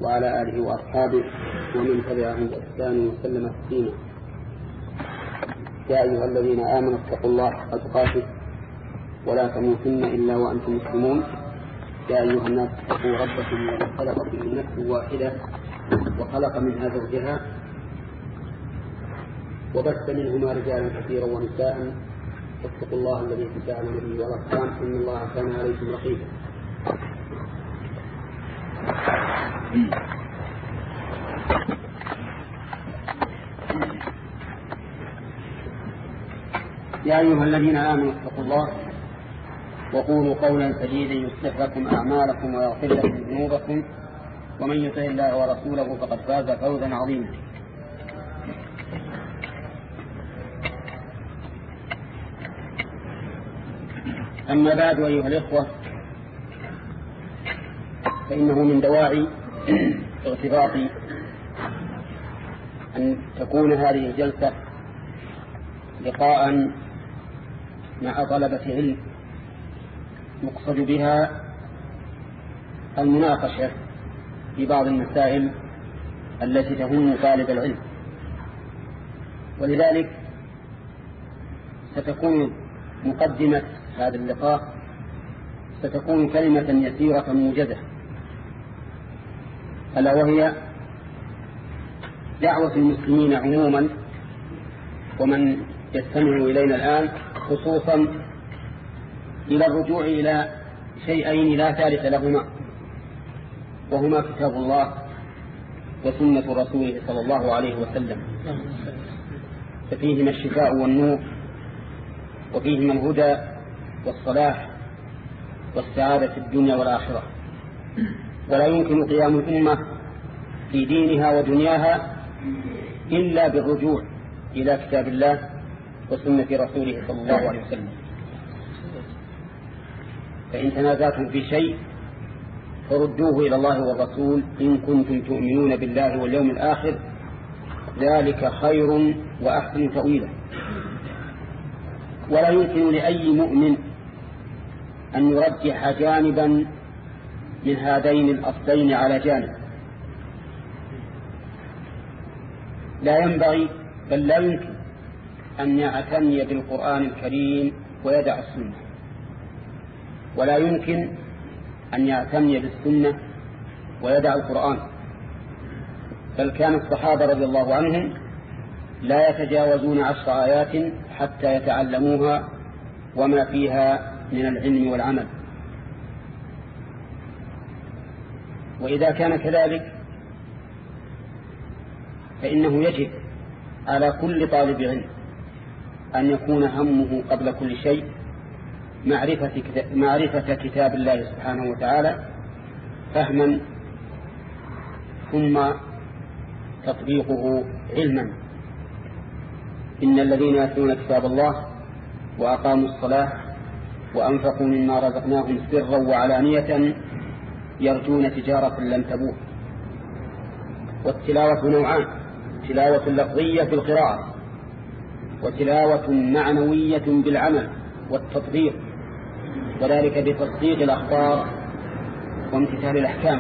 وعلى آله وأصحابه ومن تبعهم بإحسان وسلم تسليما. يا أيها الذين آمنوا اتقوا الله حق تقاته ولا تموتن إلا وأنتم مسلمون. يا أيها الناس اتقوا ربكم الذي خلقكم من نفس واحدة وخلق منها زوجها وبث منهما رجالا كثيرا ونساء. فاتقوا الله الذي تساءلون به والأرحام إن الله كان عليكم رقيبا. يا أيها الذين آمنوا اتقوا الله وقولوا قولا سديدا يصلح لكم أعمالكم ويغفر لكم ذنوبكم ومن يطع الله ورسوله فقد فاز فوزا عظيما. أما بعد أيها الإخوة، فإنه من دواعي اغتباطي أن تكون هذه الجلسة لقاء مع طلبة علم يقصد بها المناقشة في بعض المسائل التي تهم طالب العلم، ولذلك ستكون مقدمة هذا اللقاء ستكون كلمة يسيرة موجزة، ألا وهي دعوة المسلمين عموما ومن يستمع إلينا الآن خصوصا إلى الرجوع إلى شيئين لا ثالث لهما، وهما كتاب الله وسنة رسوله صلى الله عليه وسلم، ففيهما الشفاء والنور وفيهما الهدى والصلاح والسعادة في الدنيا والآخرة. ولا يمكن قيام الأمة في دينها ودنياها إلا بالرجوع إلى كتاب الله وسنة رسوله صلى الله عليه وسلم. فإن تنازعتم في شيء فردوه إلى الله والرسول إن كنتم تؤمنون بالله واليوم الآخر ذلك خير وأحسن تأويلا. ولا يمكن لأي مؤمن أن يرجح جانبا من هذين الأصلين على جانب، لا ينبغي بل لا يمكن أن يعتني بالقرآن الكريم ويدع السنة، ولا يمكن أن يعتني بالسنة ويدع القرآن. بل كان الصحابة رضي الله عنهم لا يتجاوزون 10 آيات حتى يتعلموها وما فيها من العلم والعمل. وإذا كان كذلك فإنه يجب على كل طالب علم أن يكون همه قبل كل شيء معرفة كتاب الله سبحانه وتعالى فهما ثم تطبيقه علما. إن الذين يتلون كتاب الله وأقاموا الصلاة وأنفقوا مما رزقناهم سرا وعلانية يرجون تجارة لن تبور. والتلاوة نوعان: تلاوة لفظية في القراءة وتلاوة معنوية بالعمل والتطبيق، وذلك بتصديق الأخبار وامتثال الأحكام.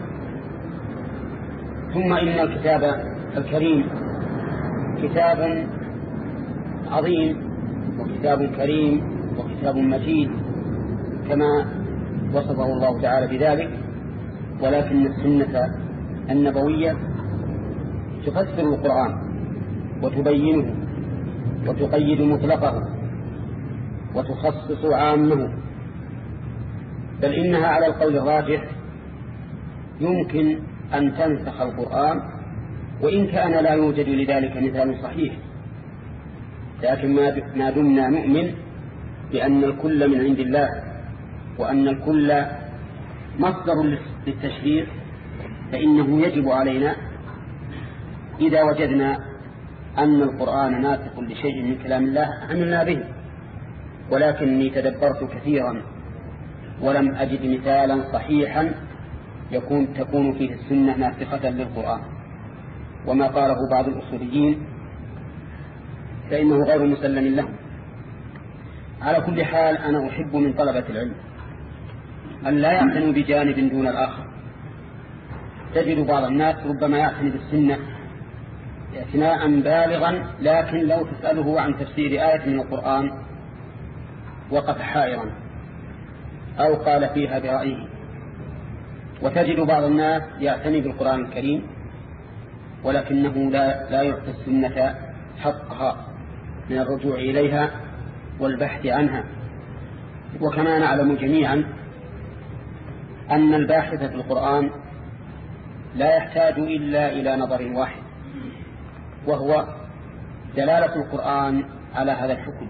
ثم إن الكتاب الكريم كتاب عظيم وكتاب كريم وكتاب مجيد كما وصفه الله تعالى بذلك، ولكن السنة النبوية تفسر القرآن وتبينه وتقيد مطلقه وتخصص عامه، بل إنها على القول الراجح يمكن أن تنسخ القرآن وإن كان لا يوجد لذلك مثال صحيح، لكن ما دمنا نؤمن بأن الكل من عند الله وأن الكل مصدر للتشريع فإنه يجب علينا إذا وجدنا أن القرآن ناسخ لشيء من كلام الله عملنا به. ولكني تدبرت كثيرا ولم أجد مثالا صحيحا تكون فيه السنة ناسخة للقرآن، وما قاله بعض الأصوليين فإنه غير مسلم له. على كل حال أنا أحب من طلبة العلم أن لا يعتنوا بجانب دون الآخر، تجد بعض الناس ربما يعتني بالسنة اعتناء بالغا، لكن لو تسأله عن تفسير آية من القرآن وقف حائرا أو قال فيها برأيه. وتجد بعض الناس يعتني بالقرآن الكريم ولكنه لا يعطي السنة حقها من الرجوع إليها والبحث عنها. وكما نعلم جميعا أن الباحث في القرآن لا يحتاج إلا إلى نظر واحد، وهو دلالة القرآن على هذا الحكم،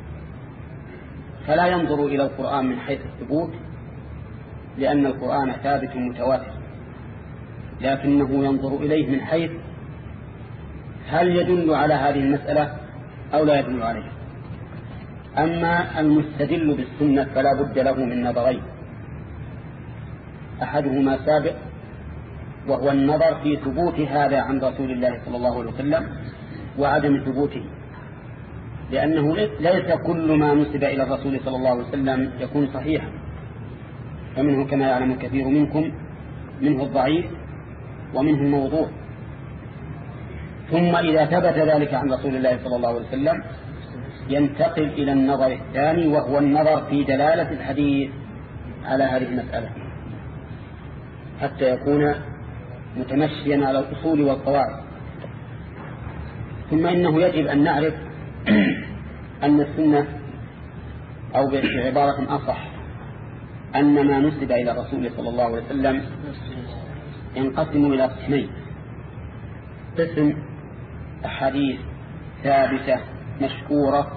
فلا ينظر إلى القرآن من حيث الثبوت لأن القرآن ثابت متواتر، لكنه ينظر إليه من حيث هل يدل على هذه المسألة أو لا يدل عليها. أما المستدل بالسنة فلا بد له من نظرين، أحدهما سابق وهو النظر في ثبوت هذا عن رسول الله صلى الله عليه وسلم وعدم ثبوته، لأنه ليس كل ما نسب إلى الرسول صلى الله عليه وسلم يكون صحيحا، فمنه كما يعلم الكثير منكم منه الضعيف ومنه الموضوع. ثم إذا ثبت ذلك عن رسول الله صلى الله عليه وسلم ينتقل إلى النظر الثاني، وهو النظر في دلالة الحديث على هذه المسألة حتى يكون متمشيا على الأصول والقواعد. ثم إنه يجب أن نعرف أن السنة، أو بعبارة أصح أن ما نسب إلى الرسول صلى الله عليه وسلم ينقسم إلى قسمين: قسم أحاديث ثابتة مشهورة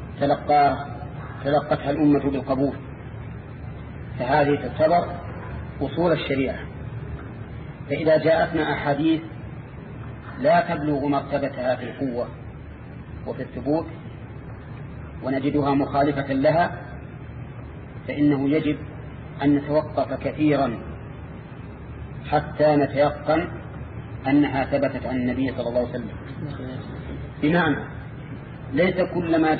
تلقتها الأمة بالقبول، فهذه تعتبر أصول الشريعة. فإذا جاءتنا أحاديث لا تبلغ مرتبتها في القوة وفي الثبوت ونجدها مخالفة لها، فإنه يجب أن نتوقف كثيرا حتى نتيقن أنها ثبتت عن النبي صلى الله عليه وسلم. بمعنى ليس كل ما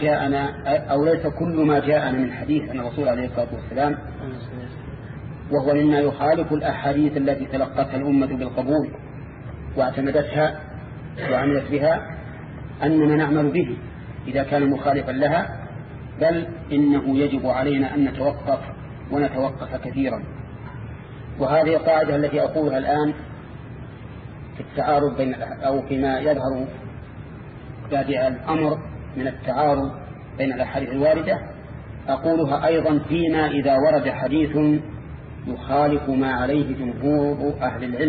جاءنا من حديث عن الرسول عليه الصلاة والسلام وهو مما يخالف الأحاديث التي تلقتها الأمة بالقبول واعتمدتها وعملت بها أننا نعمل به إذا كان مخالفا لها، بل إنه يجب علينا أن نتوقف كثيرا. وهذه القاعدة التي أقولها الآن في التعارض أو فيما يظهر بادئ الأمر من التعارض بين الأحاديث الواردة، أقولها أيضا فيما إذا ورد حديث يخالف ما عليه جمهور أهل العلم.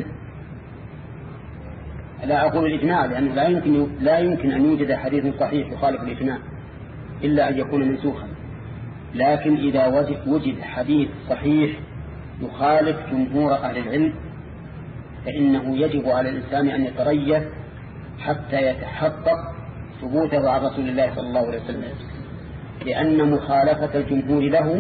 لا أقول الإجماع، لأنه لا يمكن أن يوجد حديث صحيح يخالف الإجماع إلا أن يكون منسوخا، لكن إذا وجد حديث صحيح يخالف جمهور أهل العلم فإنه يجب على الإنسان أن يتريث حتى يتحقق ثبوته عن رسول الله صلى الله عليه وسلم، لأن مخالفة الجمهور له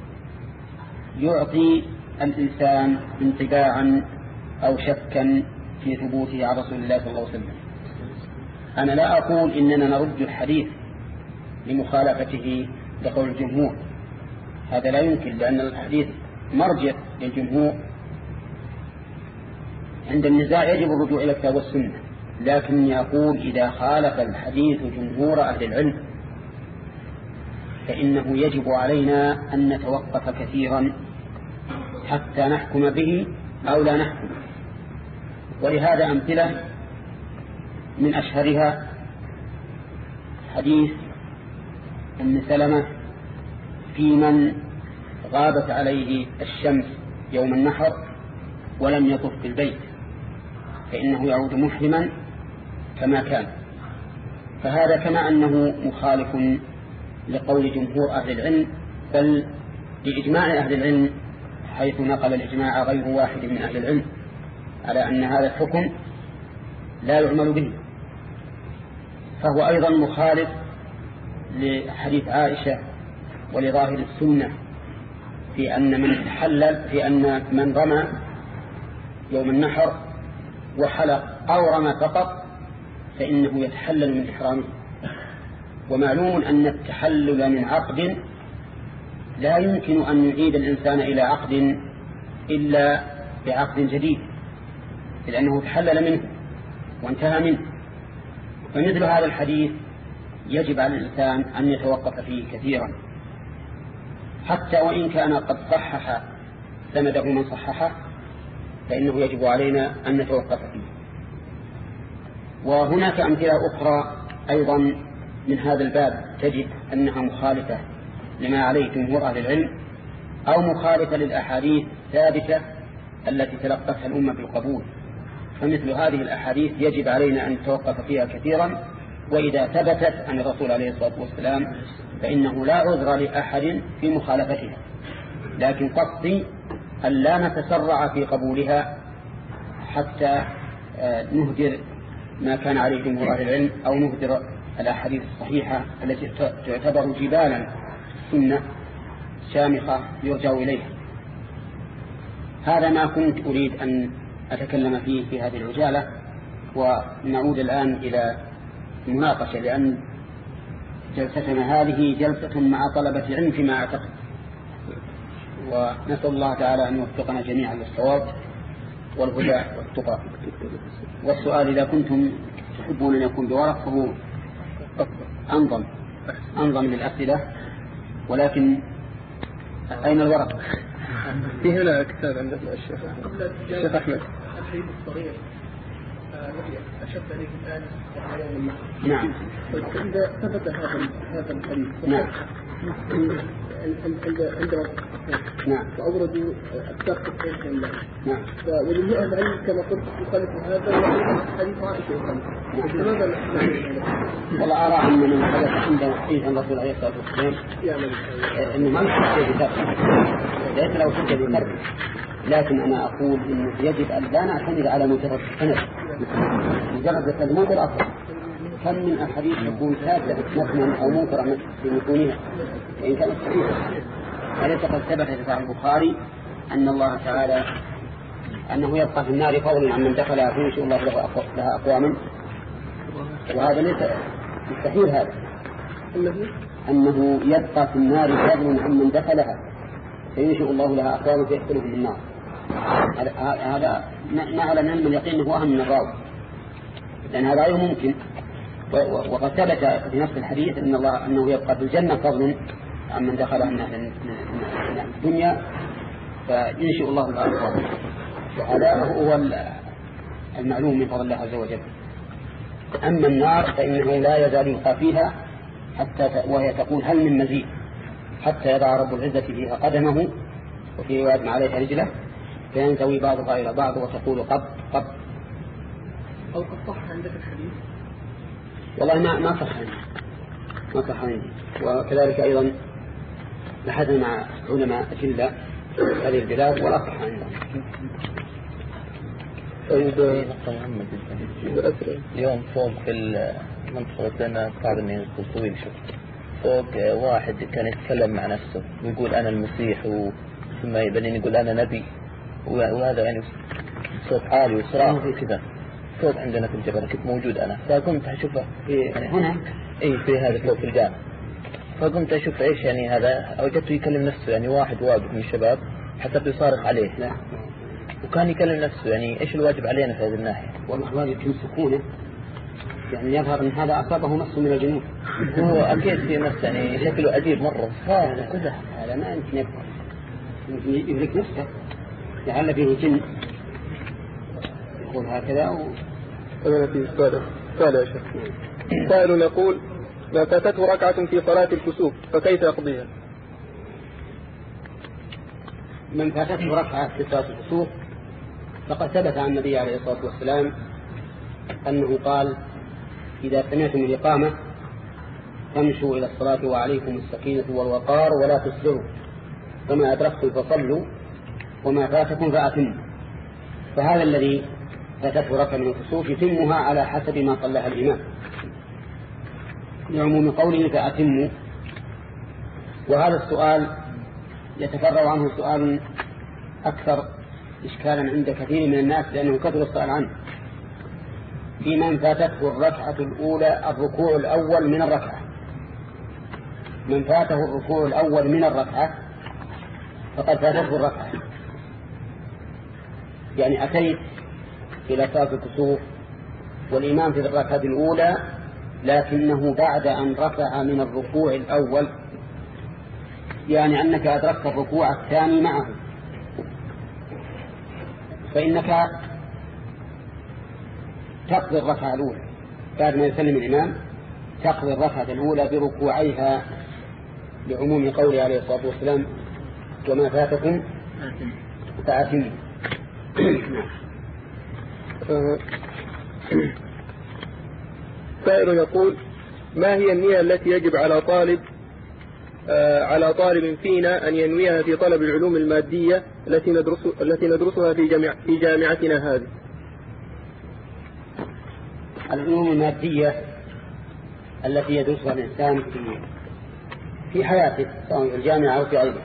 يعطي الإنسان انطباعا أو شكا في ثبوته عن رسول الله صلى الله عليه وسلم. أنا لا أقول إننا نرد الحديث لمخالفته لقول الجمهور، هذا لا يمكن، لأن الحديث مرجع للجمهور. عند النزاع يجب الرجوع إلى الكتاب والسنة، لكني أقول إذا خالف الحديث جمهور أهل العلم فإنه يجب علينا أن نتوقف كثيرا حتى نحكم به أو لا نحكم. ولهذا أمثلة من أشهرها حديث أم سلمة في من غابت عليه الشمس يوم النحر ولم يطف بالبيت فإنه يعود محرما كما كان. فهذا كما أنه مخالف لقول جمهور أهل العلم، بل لإجماع أهل العلم، حيث نقل الإجماع غير واحد من أهل العلم على أن هذا الحكم لا يعمل به، فهو أيضا مخالف لحديث عائشة ولظاهر السنة في أن من رمى يوم النحر وحلق أو رمى فقط فإنه يتحلل من إحرامه. ومعلوم أن التحلل من عقد لا يمكن أن يعيد الإنسان إلى عقد إلا بعقد جديد، لأنه تحلل منه وانتهى منه. فمثل هذا الحديث يجب على الإنسان أن يتوقف فيه كثيرا، حتى وإن كان قد صحح سنده من صححه فإنه يجب علينا أن نتوقف فيه. وهناك أمثلة أخرى أيضا من هذا الباب تجد أنها مخالفة لما عليه جمهور أهل العلم، أو مخالفة للأحاديث الثابتة التي تلقتها الأمة بالقبول. فمثل هذه الأحاديث يجب علينا أن نتوقف فيها كثيرا، وإذا ثبتت عن الرسول عليه الصلاة والسلام فإنه لا عذر لأحد في مخالفتها، لكن قصدي أن لا نتسرع في قبولها حتى نهدر ما كان عليه جمهور أهل العلم، أو نهدر الأحاديث الصحيحة التي تعتبر جبالا سنة شامخة يرجع إليها. هذا ما كنت أريد أن أتكلم فيه في هذه العجالة، ونعود الآن إلى المناقشة، لأن جلستنا هذه جلسة مع طلبة علم فيما أعتقد، ونسأل الله تعالى أن يوفقنا جميعا للصواب والهدى والتقى. والسؤال إذا كنتم تحبون أن يكون بورق فهو أنظم للأسئلة، ولكن أين الورق؟ في هنا كتاب عند الشيخ أحمد الحديث الصغير الذي أشرت إليه الآن. نعم. إذا ثبت هذا الحديث نعم عند نعم وأوردوا أكثر تفسير الله. نعم. ولله العلم كما قلت يخالف هذا حديث عائشة يخالف. لماذا والله أرى أن من ثبت عند حديث الرسول عليه الصلاة والسلام إنه ما يحتاج بترك، ليس لو حجة بترك، لكن أنا أقول إنه يجب أن لا نعتمد على مجرد السند، مجرد السند مو بالأصل. كم من أحاديث تكون ثابتة مثلا أو منكرة في متونها وإن كانت صحيحة. أليس قد ثبت في صحيح البخاري أن الله تعالى أنه يبقى في النار فضلا عن من دخلها فينشئ الله لها أقواما، وهذا ليس مستحيل. هذا أنه يبقى في النار فضلا عن من دخلها فينشئ الله لها أقواما فيدخلهم النار. هذا نعلم علم اليقين أنه أهم من الراوي، لأن هذا غير ممكن. وقد ثبت في نفس الحديث أن الله أنه يبقى في الجنة فضل عن من دخلها من أهل الدنيا فينشئ الله لها أقواما. وهذا هو المعلوم من فضل الله عز وجل. أما النار فإنه لا يزال يلقى فيها حتى وهي تقول هل من مزيد، حتى يضع رب العزة فيها قدمه، وفي رواية عليها رجله، فينزوي بعضها إلى بعض وتقول قب قب. أو قد صح عندك الحديث؟ والله ما صح عندي. وكذلك أيضا بحثنا مع علماء أجلاء هذه البلاد ولا صح عندهم. نقطة مهمة جدا. اليوم فوق في المنطقة لنا صعب أن يدخل طويل شوف. فوق واحد كان يتكلم مع نفسه ويقول أنا المسيح ثم يبنين يقول أنا نبي، وهذا يعني صوت عالي وصراخ وكذا. فوق عندنا في الجبل كنت موجود أنا، فقمت أشوفه يعني هنا في هذا فوق في الجامع، فقمت أشوف إيش يعني هذا. وجدته يكلم نفسه، يعني واحد واقف من الشباب حتى يصارخ عليه. لا. وكان يكلم نفسه يعني إيش الواجب علينا في هذه الناحية. والله واجب يمسكونه، يعني يظهر أن هذا أصابه نفسه من الجنون. هو أكيد في نفسه يعني شكله عجيب مرة. هذا ما يمكن يبقى يهلك نفسه، لعل فيه جن يقول هكذا. أنا في سؤال يا شيخ. سائل يقول ما فاتته ركعة في صلاة الكسوف فكيف يقضيها؟ من فاتته ركعة في صلاة الكسوف فقد ثبت عن النبي عليه الصلاة والسلام أنه قال إذا سمعتم الإقامة فامشوا إلى الصلاة وعليكم السكينة والوقار ولا تسرعوا، فما أدركتم فصلوا وما فاتكم فأتموا. فهذا الذي فاتته ركعة من الكسوف يتمها على حسب ما صلىها الإمام لعموم قوله فأتموا. وهذا السؤال يتفرع عنه سؤال أكثر إشكالا عند كثير من الناس لأنه كثر السؤال عنه. في من فاتته الركعة الأولى الركوع الأول من الركعة، من فاته الركوع الأول من الركعة فقد فاتته الركعة، يعني أتيت إلى صلاة الكسوف والإمام في الركعة الأولى، لكنه بعد أن رفع من الركوع الأول، يعني أنك أدركت الركوع الثاني معه، فإنك تقضي الركعة الأولى بعد ما يسلم الإمام، تقضي الركعة الأولى بركوعيها لعموم قوله عليه الصلاة والسلام: وما فاتكم فأتموا. سائل يقول: ما هي النية التي يجب على طالب فينا أن ينويها في طلب العلوم المادية التي ندرسها في جامعتنا هذه؟ العلوم المادية التي يدرسها الإنسان في حياته سواء في الجامعة أو في غيرها،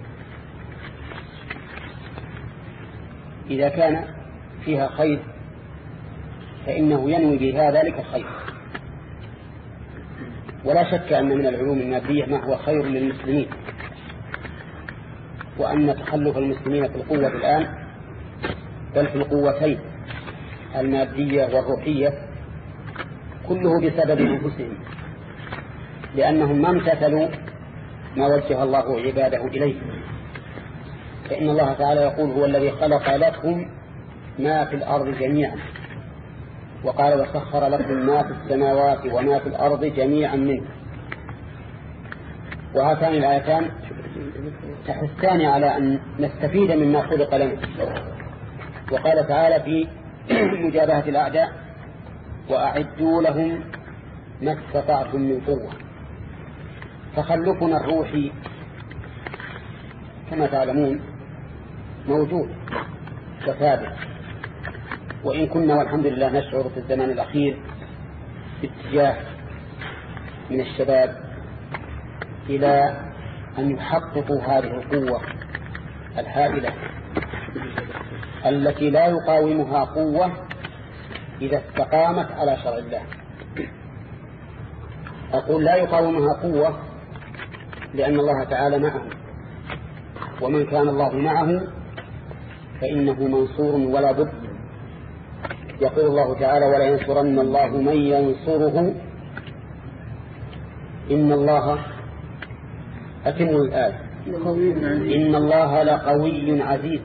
إذا كان فيها خير فإنه ينوي بها ذلك الخير. ولا شك أن من العلوم المادية ما هو خير للمسلمين، وأن تخلف المسلمين في القوة الآن، بل في القوتين المادية والروحية، كله بسبب أنفسهم، لأنهم ما امتثلوا ما وجه الله عباده إليه. فإن الله تعالى يقول: هو الذي خلق لكم ما في الأرض جميعا، وقال: وسخر لكم ما في السماوات وما في الأرض جميعا منه. وهاتان الآيتان تحثان على أن نستفيد مما خلق لنا. وقال تعالى في مجابهة الأعداء: وأعدوا لهم ما استطعتم من قوة. تخلفنا الروحي كما تعلمون موجود وثابت، وإن كنا والحمد لله نشعر في الزمان الأخير باتجاه من الشباب إلى أن يحققوا هذه القوة الهائلة التي لا يقاومها قوة إذا استقامت على شرع الله. أقول لا يقاومها قوة لأن الله تعالى معه، ومن كان الله معه فإنه منصور ولا بد. يقول الله تعالى: ولا ينصرن الله من ينصره إن الله، أتم الآية، إن الله لقوي عزيز.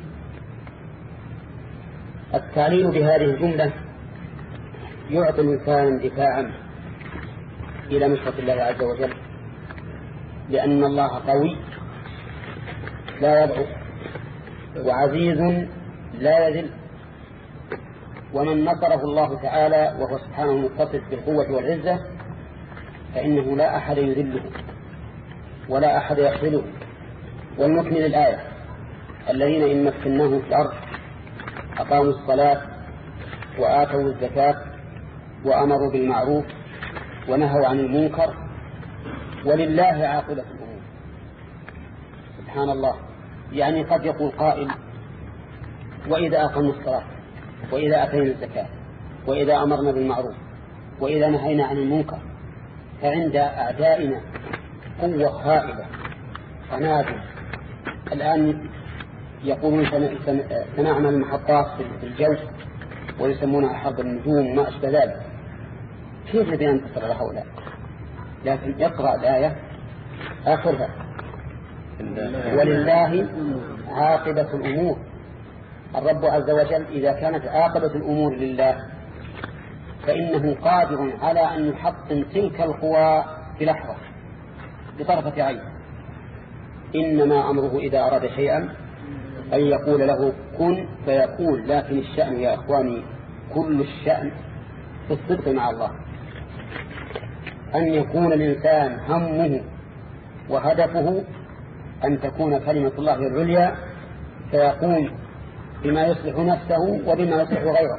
التعليل بهذه الجملة يعطي الإنسان دفاعا إلى نصرة الله عز وجل، لأن الله قوي لا يضعف، وعزيز لا يذل. ومن نصره الله تعالى وهو سبحانه متصف بالقوة والعزة فإنه لا أحد يذله ولا أحد يخذله. ونكمل الآية: الذين إن مكناهم في الأرض أقاموا الصلاة وآتوا الزكاة وأمروا بالمعروف ونهوا عن المنكر ولله عاقبة الأمور. سبحان الله. يعني قد يقول قائل: وإذا أقمنا الصلاة، وإذا أتينا الزكاة، وإذا أمرنا بالمعروف، وإذا نهينا عن المنكر، فعند أعدائنا قوة هائلة قنابل. الآن يقولون سنعمل محطات في الجو ويسمونها حرب النجوم وما أشبه ذلك. كيف نبي ننتصر على هؤلاء؟ لكن يقرأ الآية آخرها: ولله عاقبة الأمور. الرب عز وجل إذا كانت عاقبة الأمور لله فإنه قادر على أن يحطم تلك القوى بلحظة بطرفة عين. إنما أمره إذا أراد شيئا أن يقول له كن فيكون. لكن الشأن يا أخواني كل الشأن في الصدق مع الله، أن يكون الإنسان همه وهدفه أن تكون كلمة الله العليا، فيقوم بما يصلح نفسه وبما يصلح غيره.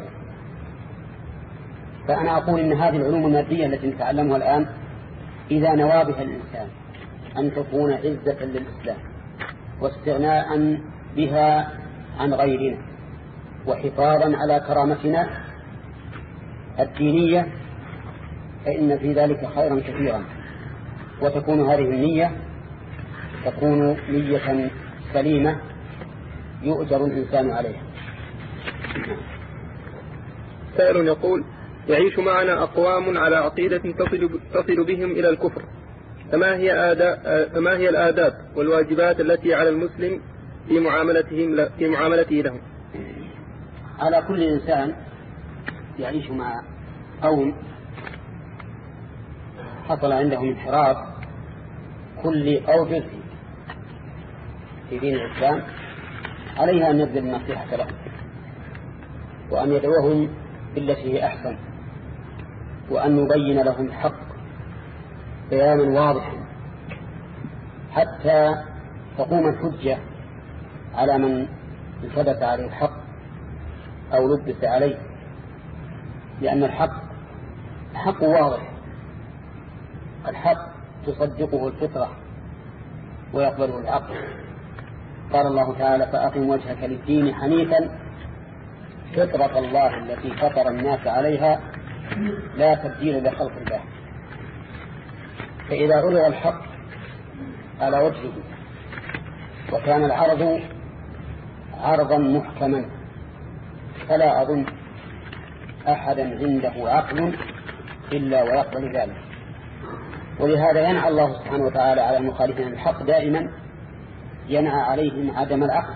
فأنا أقول إن هذه العلوم المادية التي نتعلمها الآن إذا نوى بها الإنسان أن تكون عزة للإسلام واستغناء بها عن غيرنا وحفاظا على كرامتنا الدينية، فإن في ذلك خيرا كثيرا. وتكون هذه النية تكون نية سليمة يؤجر الإنسان عليها. سائل يقول: يعيش معنا أقوام على عقيدة تصل بهم إلى الكفر، فما هي الآداب والواجبات التي على المسلم في معاملته لهم؟ على كل إنسان يعيش مع قوم حصل عندهم انحراف كل أو جزء في دين الإسلام عليها أن يبذل النصيحة لهم وأن يدعوهم بالتي هي أحسن وأن يبين لهم الحق بيانا واضحا حتى تقوم الحجة على من ثبت عليه الحق أو لبس عليه، لأن الحق واضح، الحق تصدقه الفطرة ويقبله العقل. قال الله تعالى: فأقم وجهك للدين حنيفا فطرة الله التي فطر الناس عليها لا تبديل لخلق الله. فإذا عرض الحق على وجهه وكان العرض عرضا محكما فلا أظن أحدا عنده عقل إلا ويقبل ذلك. ولهذا ينعى الله سبحانه وتعالى على المخالفين الحق دائما، ينعى عليهم عدم العقل،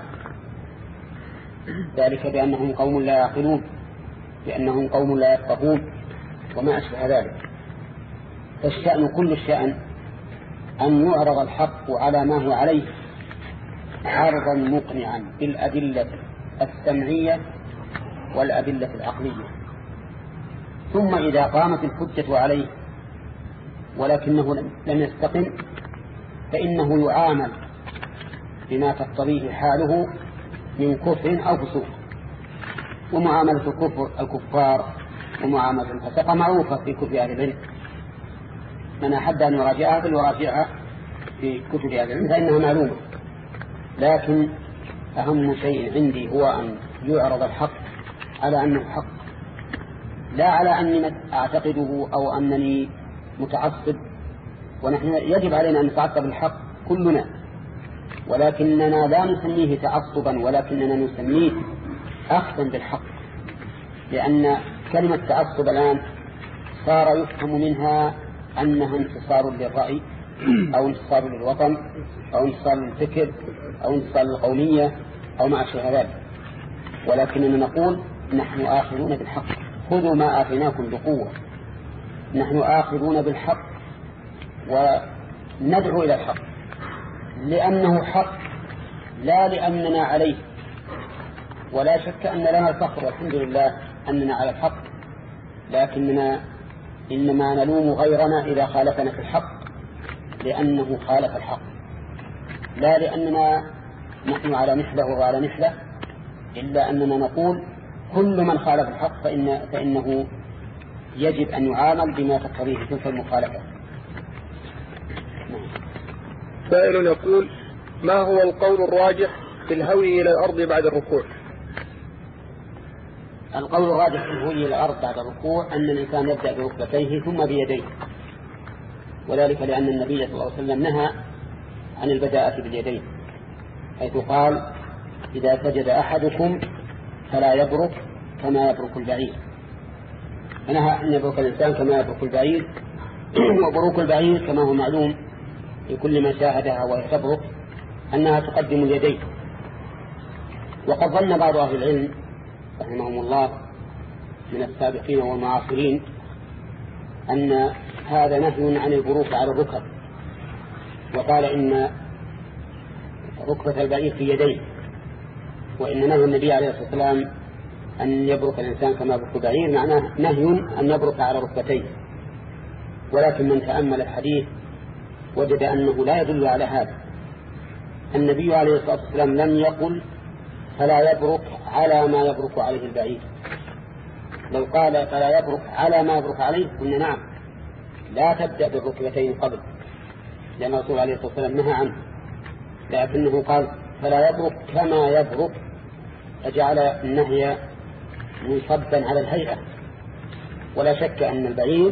ذلك بأنهم قوم لا يعقلون، بأنهم قوم لا يفقهون وما أشبه ذلك. فالشأن كل الشأن أن يعرض الحق على ما هو عليه عرضا مقنعا بالأدلة السمعية والأدلة العقلية، ثم إذا قامت الحجة عليه ولكنه لم يستقم فإنه يعامل بما تقتضيه حاله من كفر أو فسوق. ومعاملة الكفار ومعاملة الفسقة معروفة في كتب أهل العلم، من أحب أن يراجعها فليراجعها في كتب أهل العلم فإنها معلومة. لكن أهم شيء عندي هو أن يعرض الحق على أنه حق، لا على أني أعتقده أو أنني متعصب. ونحن يجب علينا أن نتعصب الحق كلنا، ولكننا لا نسميه تعصبا، ولكننا نسميه أخذا بالحق، لأن كلمة تعصب الآن صار يفهم منها أنها انتصار للرأي أو انتصار للوطن أو انتصار للفكر أو انتصار للقومية أو ما أشبه ذلك. ولكننا نقول نحن آخذون بالحق، خذوا ما آتيناكم بقوة. نحن آخذون بالحق وندعو إلى الحق لأنه حق، لا لأننا عليه. ولا شك أن لنا الفخر والحمد لله أننا على الحق، لكننا إنما نلوم غيرنا إذا خالفنا في الحق لأنه خالف الحق، لا لأننا نحن على مثله وعلى مثله، إلا أننا نقول كل من خالف الحق فإنه يجب أن يعامل بما تقتضيه تلك المخالفة. سائل يقول: ما هو القول الراجح في الهوي إلى الأرض بعد الركوع؟ القول الراجح في الهوي إلى الأرض بعد الركوع أن الإنسان يبدأ بركبتيه ثم بيديه، وذلك لأن النبي صلى الله عليه وسلم نهى عن البداءة باليدين، حيث قال: إذا سجد أحدكم فلا يبرك كما يبرك البعير. فنهى أن يبرك الإنسان كما يبرك البعير، وبروك البعير كما هو معلوم لكل من شاهدها وهي تبرك أنها تقدم اليدين. وقد ظن بعض أهل العلم رحمهم الله من السابقين والمعاصرين أن هذا نهي عن البروك على الركب، وقال إن ركبة البعير في يديه، وإن نهي النبي عليه الصلاة والسلام أن يبرك الإنسان كما يبرك البعير معناه نهي أن يبرك على ركبتيه. ولكن من تأمل الحديث وجد أنه لا يدل على هذا. النبي عليه الصلاة والسلام لم يقل فلا يبرك على ما يبرك عليه البعير. لو قال فلا يبرك على ما يبرك عليه قلنا نعم، لا تبدأ بالركبتين قبل، لأن الرسول عليه الصلاة والسلام نهى عنه. لكنه قال فلا يبرك كما يبرك، فجعل النهي منصبا على الهيئة. ولا شك أن البعير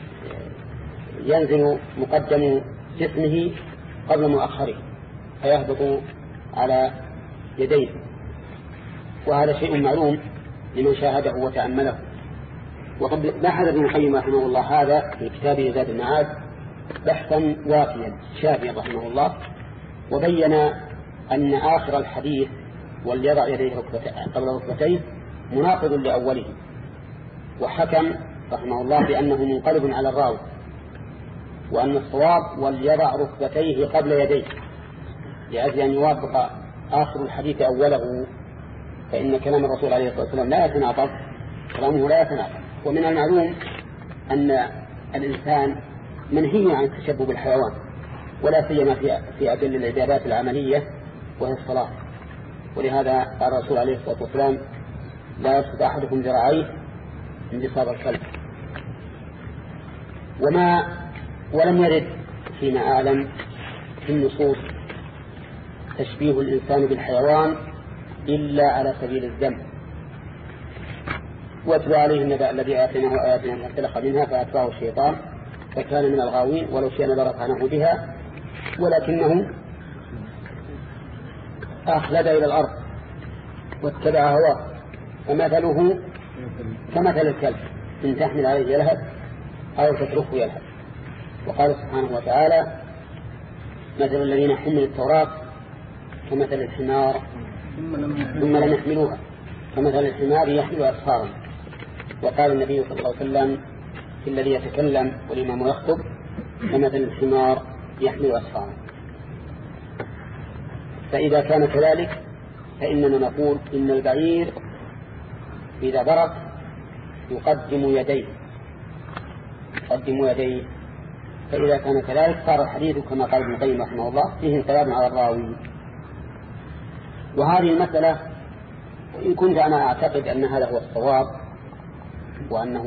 ينزل مقدم جسمه قبل مؤخره فيهبط على يديه، وهذا شيء معلوم لمن شاهده وتأمله. وقد بحث ابن القيم رحمه الله هذا في كتابه زاد المعاد بحثا وافيا شافيا رحمه الله، وبين أن آخر الحديث وليضع يديه قبل ركبتيه مناقض لأوله، وحكم رحمه الله بأنه منقلب على الراوي، وأن الصواب وليضع ركبتيه قبل يديه لأجل أن يوافق آخر الحديث أوله، فإن كلام الرسول عليه الصلاة والسلام لا يتناقض، كلامه لا يتناقض. ومن المعلوم أن الإنسان منهي عن التشبه بالحيوان، ولا سيما في أدل العبادات العملية وهي الصلاة، ولهذا قال الرسول عليه الصلاة والسلام لا يبسط أحدكم ذراعيه انبساط الكلب. ولم يرد فيما أعلم في النصوص تشبيه الإنسان بالحيوان إلا على سبيل الذم. واتبع عليه النبأ الذي آتيناه آياتنا فانسلخ منها فأتبعه الشيطان فكان من الغاوين ولو شئنا لرفعناه بها ولكنه أخلد إلى الأرض واتبع هواه فمثله كمثل الكلب إن تحمل عليه يلهث أو تتركه يلهث. وقال سبحانه وتعالى مثل الذين حملوا التوراة كمثل الحمار ثم لم يحملوها كمثل الحمار يحمل أسفارا. وقال النبي صلى الله عليه وسلم في الذي يتكلم والإمام يخطب كمثل الحمار يحمل أسفارا. فإذا كان كذلك فإننا نقول إن البعير إذا برك يقدم يديه فإذا كان كذلك صار الحديث كما قال ابن القيم رحمه الله فيه انقلاب على الراوي. وهذه المسألة وإن كنت أنا أعتقد أن هذا هو الصواب وأنه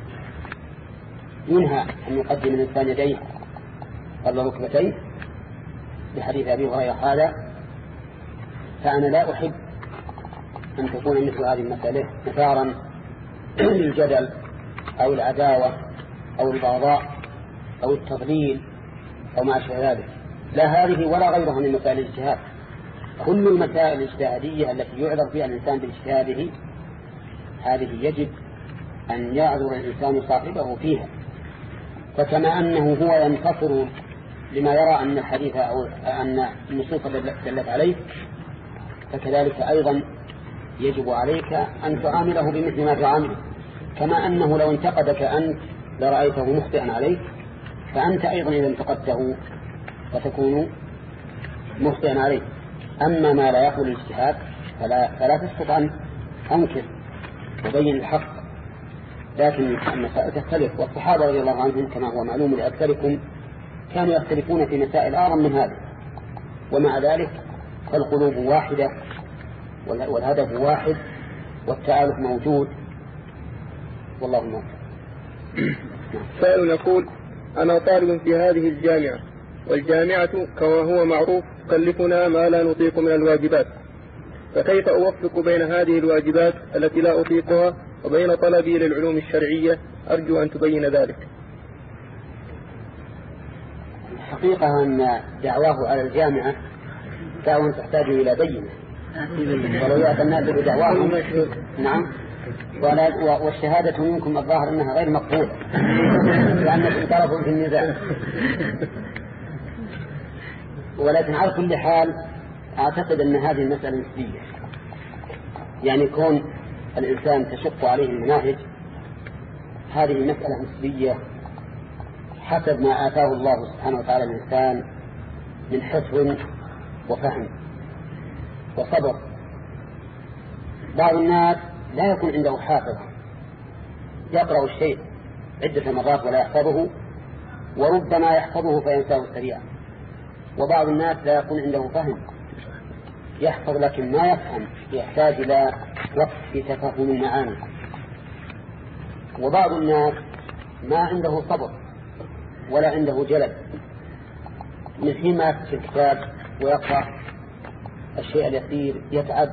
ينهى أن يقدم الإنسان يديه قبل ركبتيه بحديث أبي هريرة هذا، فأنا لا أحب أن تكون مثل هذه المسألة مثارا للجدل أو العداوة أو البغضاء أو التضليل أو ما أشبه ذلك. لا هذه ولا غيرها من مسائل الاجتهاد. كل المسائل الاجتهادية التي يعذر فيها الإنسان باجتهاده هذه يجب أن يعذر الإنسان صاحبه فيها. فكما أنه هو ينتصر لما يرى أن الحديث أو أن النصوص دلت عليه، فكذلك أيضا يجب عليك أن تعامله بمثل ما تعامله. كما أنه لو انتقدك أنت لرأيته مخطئا عليك، فأنت أيضا إذا انتقدته فتكون مخطئا عليه. أما ما لا يقبل الاجتهاد فلا تستطيع أن أنكر وبين الحق، لكن المسائل تختلف. والصحابة رضي الله عنهم كما هو معلوم لأكثركم كانوا يختلفون في مسائل أعظم من هذا، ومع ذلك فالقلوب واحدة والهدف واحد والتآلف موجود، والله موفق. سائل يقول أنا طالب في هذه الجامعة، والجامعة كما هو معروف تكلفنا ما لا نطيق من الواجبات، فكيف أوفق بين هذه الواجبات التي لا أطيقها وبين طلبي للعلوم الشرعية؟ أرجو أن تبين ذلك. الحقيقة أن دعواه على الجامعة دعوة تحتاج إلى بينة، ولو يأتي الناس بدعواهم نعم، والشهادة منكم الظاهر أنها غير مقبولة لأنكم طرفوا في النزاع. ولكن على كل حال أعتقد أن هذه المسألة نسبية، يعني كون الإنسان تشق عليه المناهج هذه مسألة نسبية حسب ما آتاه الله سبحانه وتعالى الإنسان من حفظ وفهم وصبر. بعض الناس لا يكون عنده حافظ يقرأ الشيء عدة مرات ولا يحفظه، وربما يحفظه فينساه سريعا. وبعض الناس لا يكون عنده فهم يحفظ لكن ما يفهم، يحتاج إلى وقت في تفهم المعاني. وبعض الناس ما عنده صبر ولا عنده جلد، من حين ما يفتح الكتاب ويقرأ الشيء اليسير يتعب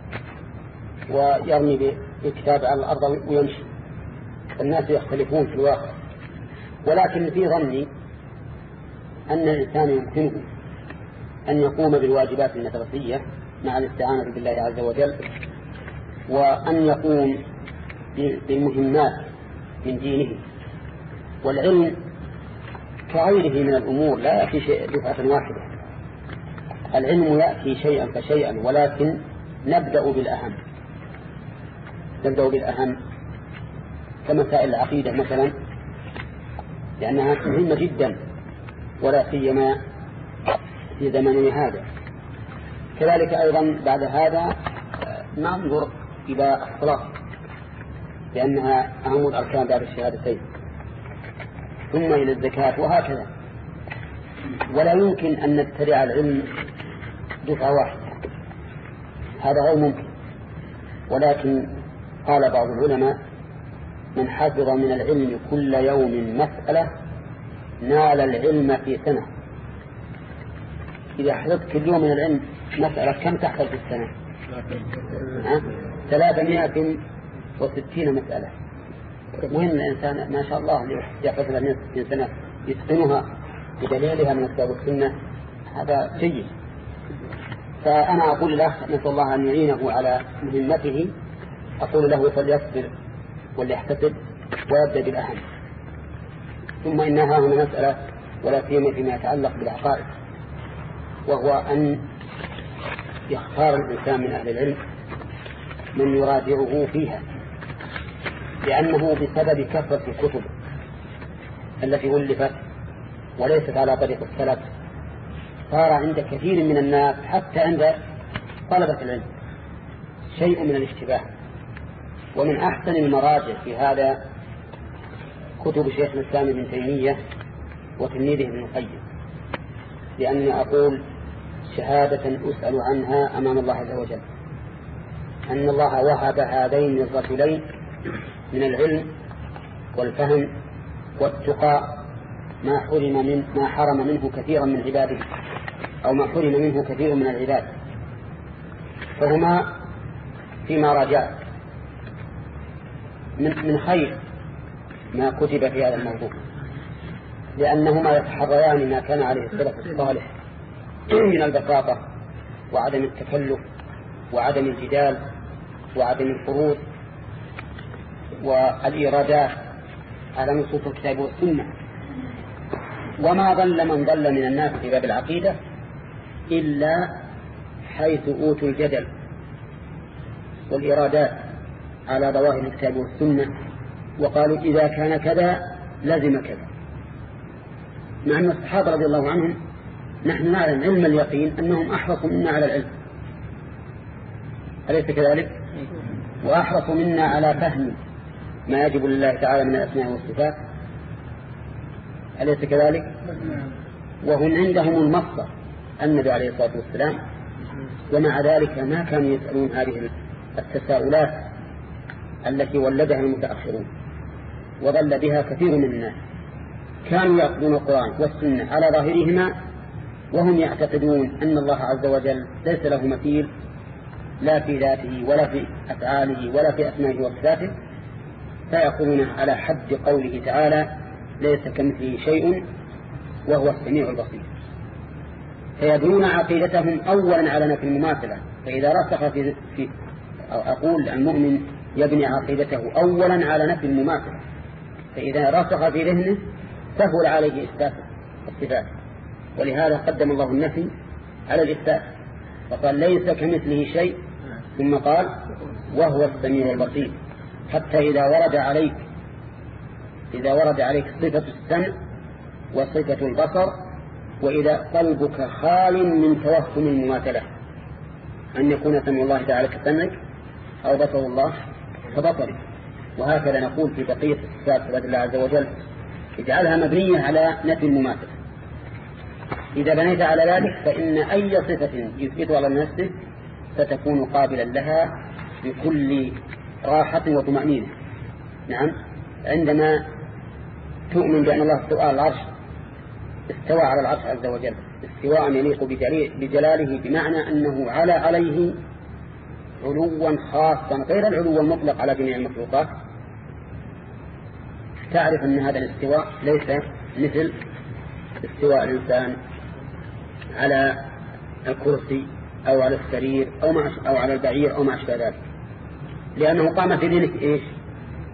ويرمي بالكتاب على الأرض ويمشي. الناس يختلفون في الواقع، ولكن في ظني أن الإنسان يمكنه أن يقوم بالواجبات المدرسية مع الاستعانة بالله عز وجل، وأن يقوم بالمهمات من دينه. والعلم كغيره من الأمور لا يأتي شيء دفعة واحدة، العلم يأتي شيئا فشيئا، ولكن نبدأ بالأهم كمسائل العقيدة مثلا، لأنها مهمة جدا ولا سيما في زماننا هذا. كذلك أيضا بعد هذا ننظر إلى الصلاة لأنها أهم الأركان بعد الشهادتين، ثم إلى الزكاة، وهكذا. ولا يمكن أن نبتدع العلم دفعة واحدة، هذا غير ممكن. ولكن قال بعض العلماء: من حفظ من العلم كل يوم مسألة نال العلم في سنة. إذا حفظت كل يوم من العلم مسألة كم تحفظ في السنة؟ 360 مسألة. مهم الإنسان ما شاء الله يحفظ 360 سنة يتقنها بدليلها من الكتاب والسنة، هذا جيد. فأنا أقول له نسأل الله أن يعينه على مهمته، أقول له فليصبر وليحتسب ويبدأ بالأهم. ثم إنها هنا مسألة ولا سيما فيما يتعلق بالعقائد، وهو أن يختار الإنسان من أهل العلم من يراجعه فيها، لأنه بسبب كثرة الكتب التي ألفت وليست على طريق السلف صار عند كثير من الناس حتى عند طلبة العلم شيء من الاشتباه. ومن أحسن المراجع في هذا كتب شيخ الإسلام ابن تيمية وتلميذه ابن القيم، لأني أقول شهادة أسأل عنها أمام الله عز وجل أن الله وهب هذين الرجلين من العلم والفهم والتقى ما حرم منه كثيرا من عباده، أو ما حرم منه كثير من العباد، فهما فيما راجع من خير ما كتب في هذا الموضوع، لأنهما يتحريان ما كان عليه السلف الصالح من البساطة وعدم التكلف وعدم الجدال وعدم الفروض والإيرادات على نصوص الكتاب والسنة. وما ضل من ضل من الناس في باب العقيدة إلا حيث أوتوا الجدل والإرادات على ظواهر الكتاب والسنة، وقالوا إذا كان كذا لازم كذا، مع أن الصحابة رضي الله عنهم نحن نعلم علم اليقين أنهم أحرصوا منا على العلم، أليس كذلك؟ وأحرصوا منا على فهم ما يجب لله تعالى من الأسماء والصفات، أليس كذلك؟ وهم عندهم المصدر النبي عليه الصلاة والسلام، ومع ذلك ما كانوا يسألون هذه التساؤلات التي ولدها المتأخرون وضل بها كثير من الناس. كانوا يأخذون القرآن والسنة على ظاهرهما وهم يعتقدون أن الله عز وجل ليس له مثيل لا في ذاته ولا في أفعاله ولا في أسمائه وصفاته، فيقولون على حد قوله تعالى ليس كمثله شيء وهو السميع البصير، فيبنون عقيدتهم أولا على نفي المماثلة. فإذا رسخ في أو أقول المؤمن يبني عقيدته أولا على نفي المماثلة، فإذا رسخ في ذهنه سهل عليه إثبات الصفات، ولهذا قدم الله النفي على الإثبات، فقال ليس كمثله شيء ثم قال وهو السميع البصير. حتى إذا ورد عليك صفة السمع وصفة البصر، وإذا قلبك خال من توهم المماثلة، أن يكون سمع الله تعالى كسمعك أو بصر الله كبصرك. وهكذا نقول في بقية الصفات صفات الله عز وجل اجعلها مبنية على نفي المماثلة. إذا بنيت على ذلك فإن أي صفة يثبتها على نفسه ستكون قابلا لها بكل راحة وطمأنينة. نعم، عندما تؤمن بأن الله استوى على العرش عز وجل استواء يليق بجلاله، بمعنى أنه عليه علوا خاصا غير العلو المطلق على جميع المخلوقات، تعرف أن هذا الاستواء ليس مثل استواء الإنسان على الكرسي أو على السرير أو على البعير أو ما أشبه ذلك، لأنه قام في ذلك إيش؟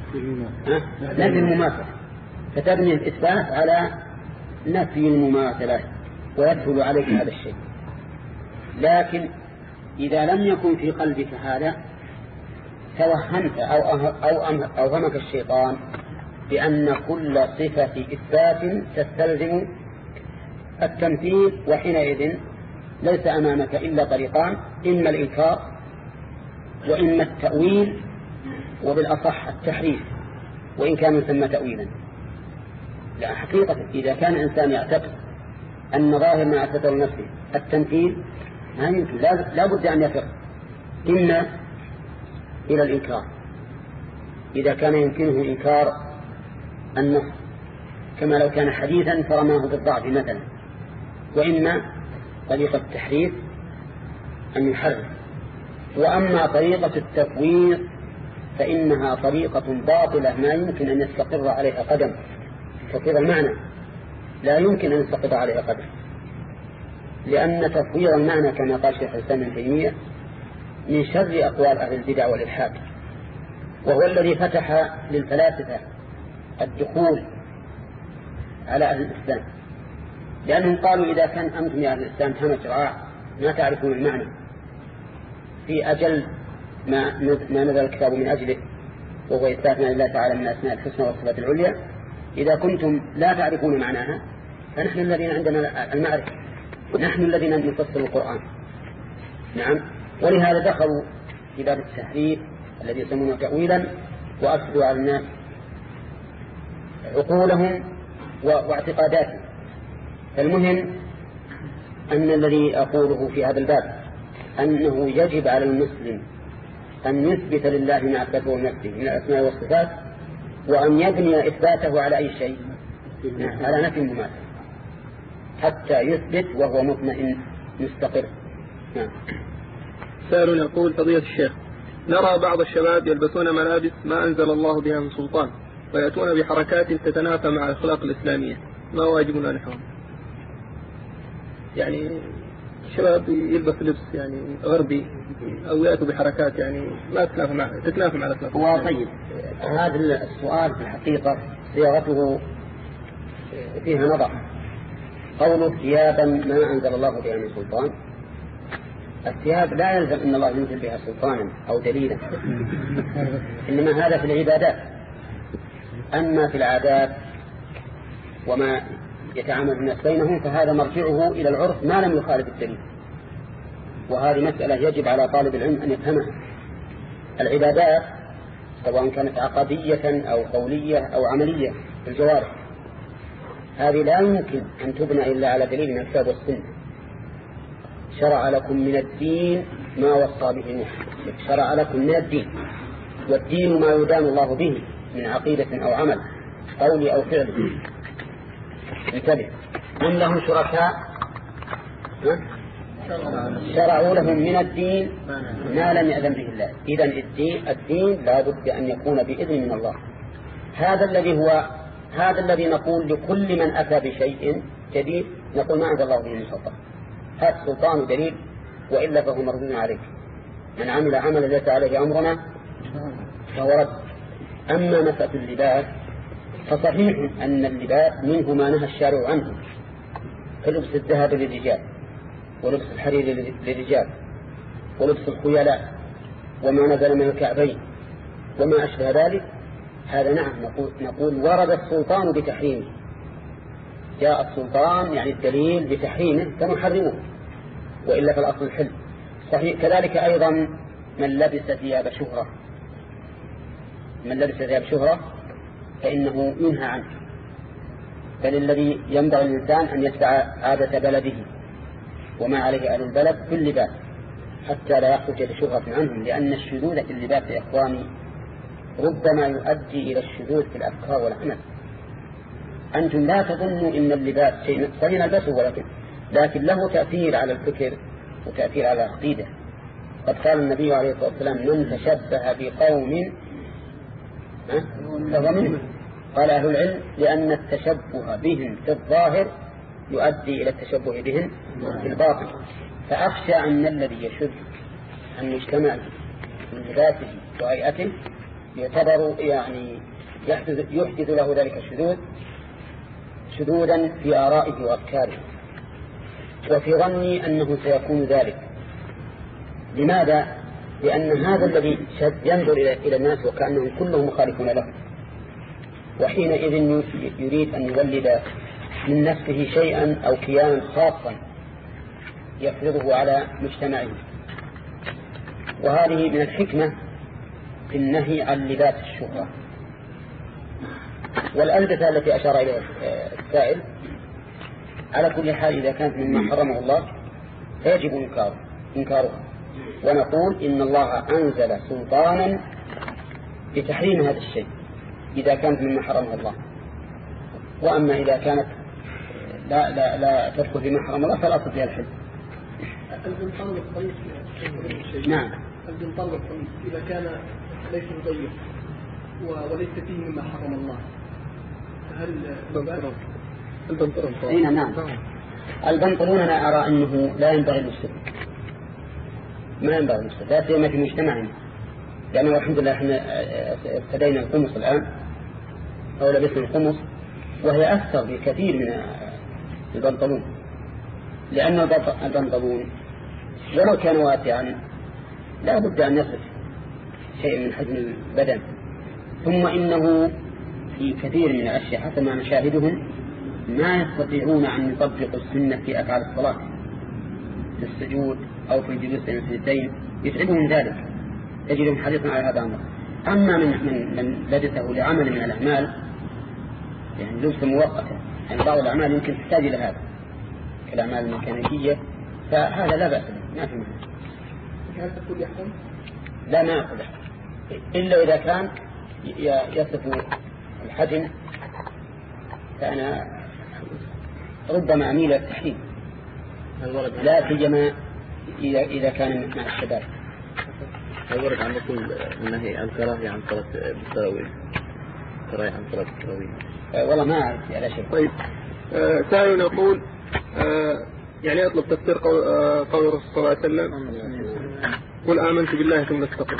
نفي المماثلة، فتبني الإثبات على نفي المماثلة ويدخل عليك هذا الشيء. لكن إذا لم يكن في قلبك هذا توهمت أو أوهمك الشيطان بأن كل صفة إثبات تستلزم التمثيل، وحينئذ ليس أمامك إلا طريقان: إما الإنكار وإما التأويل، وبالأصح التحريف وإن كان يسمى تأويلا. لا حقيقة إذا كان الإنسان يعتقد أن ظاهر ما أثبته نفسه التمثيل ما يمكن، لا بد أن يفر إما إلى الإنكار إذا كان يمكنه إنكار النص كما لو كان حديثا فرماه بالضعف مثلا، وإما طريقة التحريف أن يحرف. وأما طريقة التفويض فإنها طريقة باطلة ما يمكن أن يستقر عليها قدم. تفويض المعنى لا يمكن أن يستقر عليها قدم، لأن تفويض المعنى كما قال شيخ الإسلام ابن تيمية من شر أقوال أهل البدع والإلحاد، وهو الذي فتح للفلاسفة الدخول على أهل الإسلام، لأنهم قالوا إذا كان أنتم يا أهل الإسلام همج رعاع ما تعرفون المعنى في أجل ما نزل الكتاب من أجله، وهو إثباتنا لله تعالى من أسماء الحسنى والصفات العليا، إذا كنتم لا تعرفون معناها فنحن الذين عندنا المعرفة، نحن الذين نفسر القرآن. نعم، ولهذا دخلوا في باب التحريف الذي يسمونه تأويلا، وأفسدوا على الناس عقولهم واعتقاداتهم. فالمهم أن الذي أقوله في هذا الباب أنه يجب على المسلم أن يثبت لله ما أثبته نفسه من الأسماء والصفات، وأن يبني إثباته على أي شيء؟ على نفي المماثلة حتى يثبت وهو مطمئن مستقر. نعم. سائل يقول: فضيلة الشيخ، نرى بعض الشباب يلبسون ملابس ما أنزل الله بها من سلطان، ويأتون بحركات تتنافى مع الأخلاق الإسلامية، ما واجبنا نحوهم؟ يعني الشباب يلبس لبس يعني غربي أو يأتوا بحركات يعني ما تتنافى مع الأخلاق. هو طيب، هذا السؤال في الحقيقة صياغته فيها نظر. قوله ثيابا ما أنزل الله بها من سلطان، الثياب لا يلزم أن الله ينزل بها سلطانا أو دليلا، إنما هذا في العبادات. أما في العادات وما يتعامل الناس بينهم فهذا مرجعه إلى العرف ما لم يخالف الدليل، وهذه مسألة يجب على طالب العلم أن يفهمها. العبادات سواء كانت عقدية أو قولية أو عملية في الجوارح، هذه لا يمكن أن تبنى إلا على دليل من الكتاب والسنة. شرع لكم من الدين ما وصى به نوح، شرع لكم من الدين، والدين ما يدان الله به من عقيدة أو عمل قولي أو فعلي. انتبه، من له شركاء شرعوا لهم من الدين ما لم يأذن به الله. إذن الدين لا بد أن يكون بإذن من الله. هذا الذي نقول لكل من أتى بشيء جديد نقول ما أنزل الله به من سلطان، هذا سلطان دليل، وإلا فهو مردود عليك. من عمل عملا ليس عليه أمرنا فهو رد. أما مسألة اللباس فصحيح أن اللباس منه ما نهى الشارع عنه، كلبس الذهب للرجال، ولبس الحرير للرجال، ولبس الخيلاء، وما نزل من الكعبين وما أشبه ذلك. هذا نعم نقول ورد السلطان بتحريمه، جاء السلطان يعني الدليل بتحريمه فنحرمه، وإلا فالأصل الحل. صحيح كذلك أيضا من لبس ثياب شهرة، من لبس ثياب شهرة فإنه ينهى عنه، بل الذي ينبغي الإنسان أن يتبع عادة بلده وما عليه أهل البلد في اللباس حتى لا يخرج لشهرة عنهم، لأن الشذوذ في اللباس يا إخواني ربما يؤدي إلى الشذوذ في الأفكار والعمل. أنتم لا تظنوا إن اللباس شيء صحيح نلبسه، لكن له تأثير على الفكر وتأثير على العقيدة. قد قال النبي عليه الصلاة والسلام: من تشبه بقوم فهو منهم. قال أهل العلم: لأن التشبه بهم في الظاهر يؤدي إلى التشبه بهم في الباطن. فأخشى أن الذي يشد عن مجتمعه من لباسه وهيئته يعتبر يعني يحدث له ذلك الشذوذ شذوذا في آرائه وأفكاره، وفي ظني أنه سيكون ذلك. لماذا؟ لأن هذا الذي ينظر إلى الناس وكأنهم كلهم مخالفون له، وحينئذ يريد أن يولد من نفسه شيئا أو كيانا خاصا يفرضه على مجتمعه. وهذه من الحكمة في النهي عن لباس الشهرة. والألبسة التي أشار إليها السائل على كل حال إذا كانت مما حرمه الله فيجب إنكارها، ونقول إن الله أنزل سلطانا بتحريم هذا الشيء إذا كانت مما حرمه الله. وأما إذا كانت لا تدخل فيما حرم الله فالأصل فيها الحل. البنطلون والقميص نعم. البنطلون والقميص إذا كان ليس مضيق وليس فيه مما حرم الله هل البنطلون؟ نعم. البنطلون أنا أرى أنه لا ينبغي للسر، ما ينبغي للسر، لا سيما في مجتمعنا، لأنه الحمد لله احنا ابتدينا القمص الآن أو لبسنا القمص، وهي أكثر بكثير من البنطلون، لأن البنطلون ولو كان واسعا لا بد أن يصف شيء من حجم البدن. ثم إنه في كثير من الأشياء حتى ما نشاهدهم ما يستطيعون أن يطبقوا السنة في أفعال الصلاة في السجود أو في الجلوس بين السجدتين، يتعبهم ذلك، يجدهم حريصا على هذا الأمر. أما من لبسه لعمل من الأعمال يعني لبس مؤقتا، يعني بعض الأعمال يمكن تحتاج إلى هذا كالأعمال الميكانيكية، فهذا لا بأس به، ما في معنى. هل تقول يحكم؟ لا، ما أقول يحكم إلا إذا كان يصف الحجم، فأنا ربما أميل التحريم، لا سيما إذا كان مع الشباب. الورد عن نقول النهي عن كراهية عن صلاة بالتراويح، كراهية عن صلاة التراويح. والله ما أعرف على شيء. طيب، سائل يقول يعني أطلب تفسير قول الرسول صلى الله عليه وسلم قل آمنت بالله ثم استقم.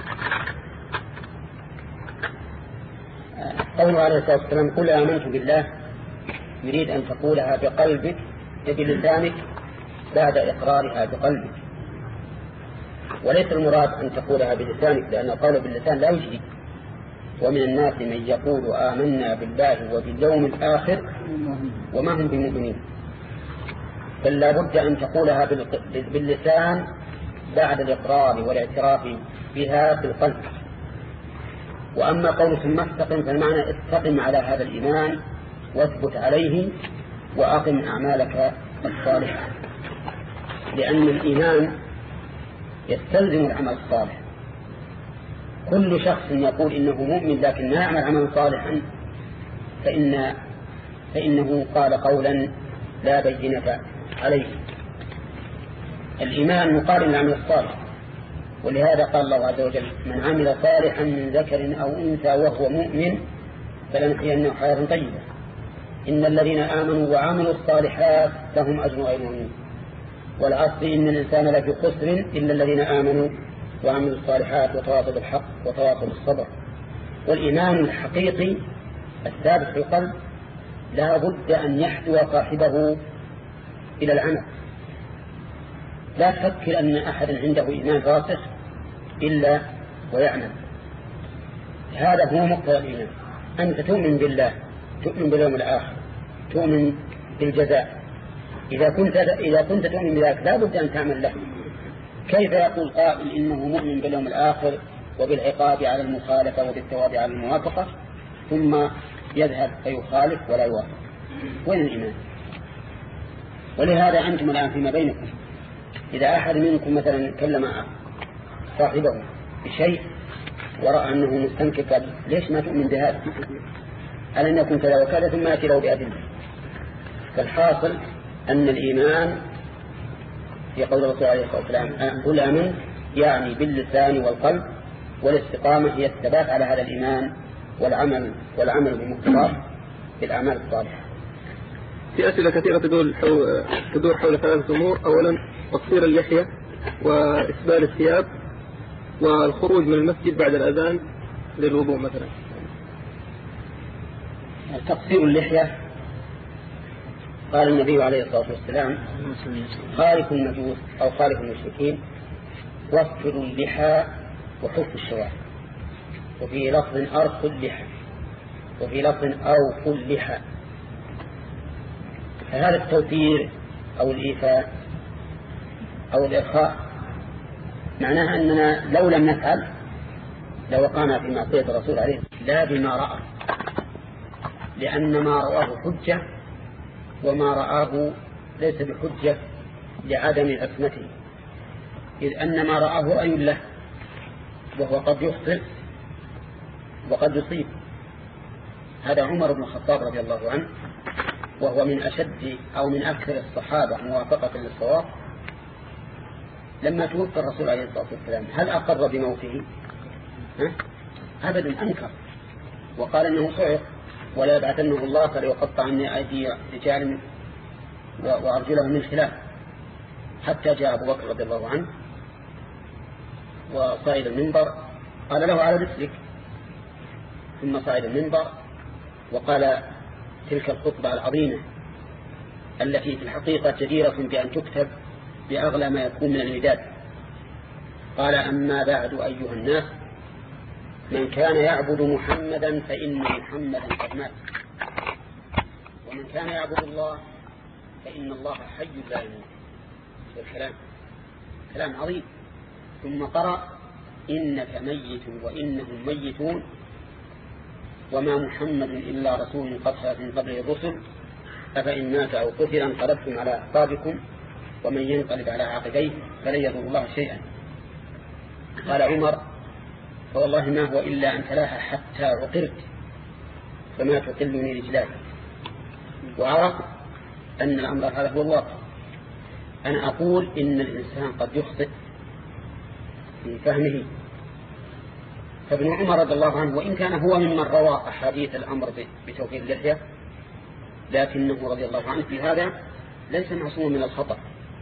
قوله عليه الصلاة والسلام قل آمنت بالله يريد أن تقولها بقلبك بلسانك بعد إقرارها بقلبك، وليس المراد أن تقولها بلسانك، لأن القول باللسان لا يجدي. ومن الناس من يقول آمنا بالله وباليوم الآخر وما هم بمؤمنين، بل لا بد أن تقولها باللسان بعد الإقرار والاعتراف بها في القلب. وأما قول ثم استقم فالمعنى استقم على هذا الإيمان واثبت عليه وأقم أعمالك الصالحة، لأن الإيمان يستلزم العمل الصالح. كل شخص يقول إنه مؤمن لكن لا يعمل عملا صالحا فإنه قال قولا لا بينة عليه. الإيمان مقارن للعمل الصالح، ولهذا قال الله عز وجل من عمل صالحا من ذكر أو أنثى وهو مؤمن فلنحيينه حياة طيبة إن الذين آمنوا وعملوا الصالحات لهم أجر غير ممنون والعصر إن الإنسان لفي خسر إلا الذين آمنوا وعملوا الصالحات وتواصوا بالحق وتواصوا بالصبر. والإيمان الحقيقي الثابت في القلب لا بد أن يحدو صاحبه إلى العمل. لا تفكر أن أحدا عنده إيمان راسخ إلا ويعمل. هذا هو مقتضى الإيمان. أنت تؤمن بالله، تؤمن باليوم الآخر، تؤمن بالجزاء. إذا كنت تؤمن بذلك لا بد أن تعمل له. كيف يقول قائل إنه مؤمن باليوم الآخر وبالعقاب على المخالفة وبالثواب على الموافقة ثم يذهب فيخالف ولا يوافق؟ وين الإيمان؟ ولهذا أنتم الآن فيما بينكم إذا أحد منكم مثلا كلم صاحبه بشيء ورأى أنه مستنكف قال ليش ما تؤمن بهذا؟ ألم يكن كذا وكذا ثم يأتي له بأدلة. فالحاصل أن الإيمان في قول الرسول عليه الصلاة والسلام قل آمنت يعني باللسان والقلب، والاستقامة هي الثبات على هذا الإيمان والعمل بمقتضاه بالأعمال الصالحة. في أسئلة كثيرة تدور حول ثلاثة أمور. أولا تقصير اللحية وإسبال الثياب والخروج من المسجد بعد الأذان للوضوء مثلا. تقصير اللحية قال النبي عليه الصلاة والسلام خالف المجوس أو خالف المشركين وفروا اللحى وحفوا الشوارب، وفي لفظ أرخوا اللحى، وفي لفظ أوفوا اللحى. فهذا التوفير أو الإيفاء أو الإرخاء معناها أننا لو لم نفعل لوقعنا في معصية الرسول عليه لا بما رأى، لأن ما رآه حجة وما رآه ليس بحجة لعدم عصمته، إذ أن ما رآه رأي له وهو قد يخطئ وقد يصيب. هذا عمر بن الخطاب رضي الله عنه، وهو من أشد أو من أكثر الصحابة موافقة للصواب. لما توفى الرسول عليه الصلاة والسلام هل أقر بموته؟ أبدا، أنكر وقال إنه صعق ولا يبعثنه الله فليقطع عني أيدي رجال وأرجلهم من خلاف. حتى جاء أبو بكر رضي الله عنه وصعد المنبر قال له على مثلك، ثم صعد المنبر وقال تلك الخطبة العظيمة التي في الحقيقة جديرة بأن تكتب بأغلى ما يكون من المداد. قال أما بعد أيها الناس، من كان يعبد محمدا فإن محمدا قد مات، ومن كان يعبد الله فإن الله حي لا يموت. والكلام كلام عظيم. ثم قرأ إنك ميت وإنهم ميتون وما محمد إلا رسول قد خلت من قبله الرسل أفإن مات أو قتل انقلبتم على أعقابكم ومن ينقلب على عقبيه فلن يضر الله شيئا. قال عمر فوالله ما هو إلا أن تلاها حتى عقرت فما تقلني رجلاي. وعرف أن الأمر هذا هو الواقع. أنا أقول إن الإنسان قد يخطئ في فهمه. فابن عمر رضي الله عنه وإن كان هو ممن روى أحاديث الأمر بتوفير اللحية، لكنه رضي الله عنه في هذا ليس معصوم من الخطأ.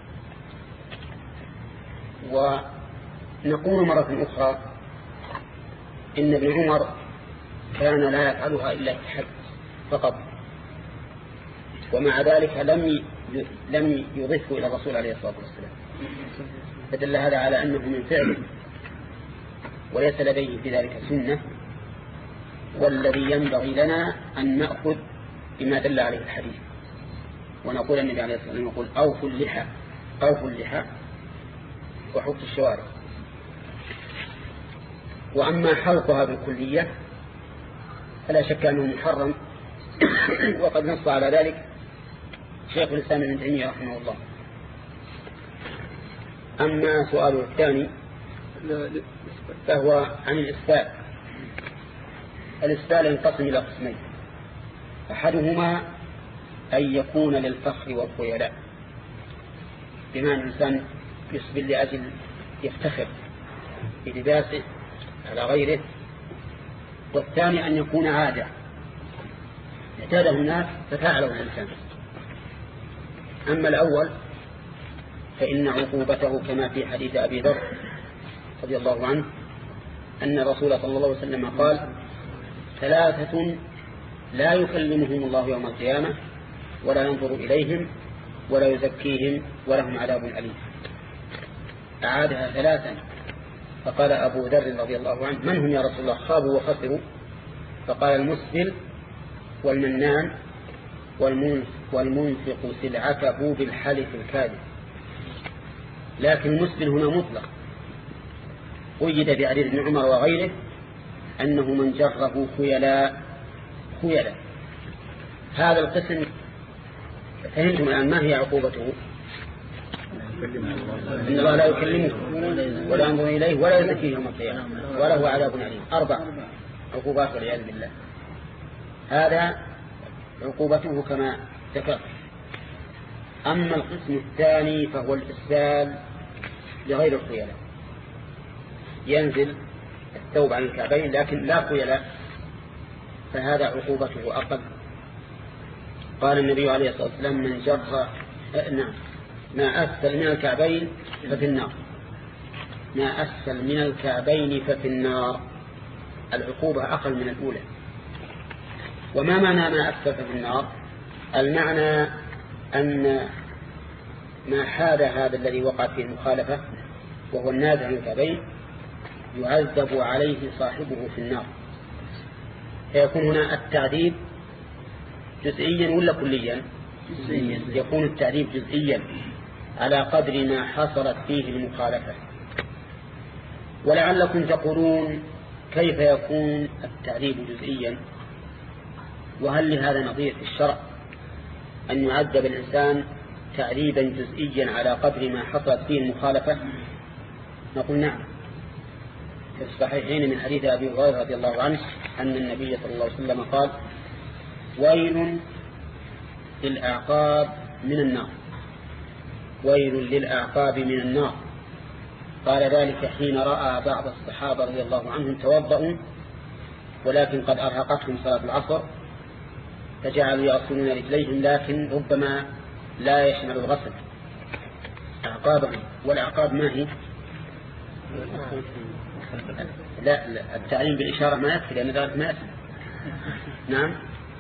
ونقول مرة أخرى إن ابن عمر كان لا يفعلها إلا في حد فقط، ومع ذلك لم يضفه إلى الرسول عليه الصلاة والسلام، فدل هذا على أنه من فعله وليس لديه في ذلك سنة. والذي ينبغي لنا أن نأخذ بما دل عليه الحديث، ونقول النبي عليه الصلاة والسلام يقول أوفوا اللحى، أوفوا اللحى وحط الشوارب. وأما حلقها بالكلية فلا شك أنه محرم، وقد نص على ذلك شيخ الإسلام ابن تيمية رحمه الله. أما سؤاله الثاني فهو عن الإسبال. الإسبال ينقسم إلى قسمين: أحدهما أن يكون للفخر والخيلاء، بما أن الإنسان يسبل لأجل يفتخر بلباسه على غيره. والثاني أن يكون عادة اعتاده الناس ففعله الإنسان. أما الأول فإن عقوبته كما في حديث أبي ذر رضي الله عنه أن الرسول صلى الله عليه وسلم قال: 3 لا يكلمهم الله يوم القيامة ولا ينظر إليهم ولا يزكيهم ولهم عذاب أليم. أعادها 3. فقال أبو ذر رضي الله عنه: من هم يا رسول الله؟ خابوا وخسروا. فقال: المسبل والمنان والمنفق سلعته بالحلف الكاذب. لكن المسبل هنا مطلق، قيد بعدد بن عمر وغيره أنه من جره خيلاء. هذا القسم فهمتم الآن ما هي عقوبته؟ إن الله لا يكلمه ولا ينظر إليه ولا يزكيه يوم القيامة وله عذاب أليم. 4 عقوبات والعياذ بالله. هذا عقوبته كما ذكرت. أما القسم الثاني فهو الإسبال لغير الخيلاء، ينزل الثوب عن الكعبين لكن لا خيلاء، فهذا عقوبته أقل. قال النبي عليه الصلاة والسلام: من جر ما أسفل من الكعبين ففي النار، ما أسفل من الكعبين ففي النار. العقوبة أقل من الأولى. وما معنى ما أسفل في النار؟ المعنى أن ما حاد هذا الذي وقع فيه المخالفة وهو النازع عن الكعبين يعذب عليه صاحبه في النار، فيكون هنا التعذيب جزئيا ولا كليا؟ يكون التعذيب جزئيا على قدر ما حصلت فيه المخالفة. ولعلكم تقولون كيف يكون التعذيب جزئيا، وهل لهذا نظير في الشرع أن يعذب الإنسان تعذيبا جزئيا على قدر ما حصلت فيه المخالفة؟ نقول نعم. في الصحيحين من حديث أبي هريرة رضي الله عنه أن النبي صلى الله عليه وسلم قال: ويل للأعقاب من النار، ويل للأعقاب من النار. قال ذلك حين رأى بعض الصحابة رضي الله عنهم توضؤوا ولكن قد أرهقتهم صلاة العصر فجعلوا يغسلون رجليهم، لكن ربما لا يشمل الغسل أعقابهم. والأعقاب ما هي؟ لا التعليم بالإشارة ما يكفي لأن ذلك ما يكفي. نعم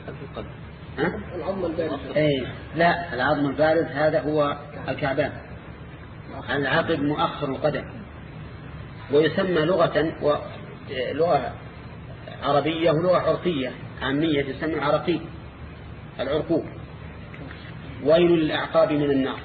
العظم البارد. لا العظم البارد هذا هو الكعبان. العقب مؤخر القدم، ويسمى لغة عربية ولغة عرفية عامية تسمى عرقي، العرقوب. ويل للأعقاب من النار.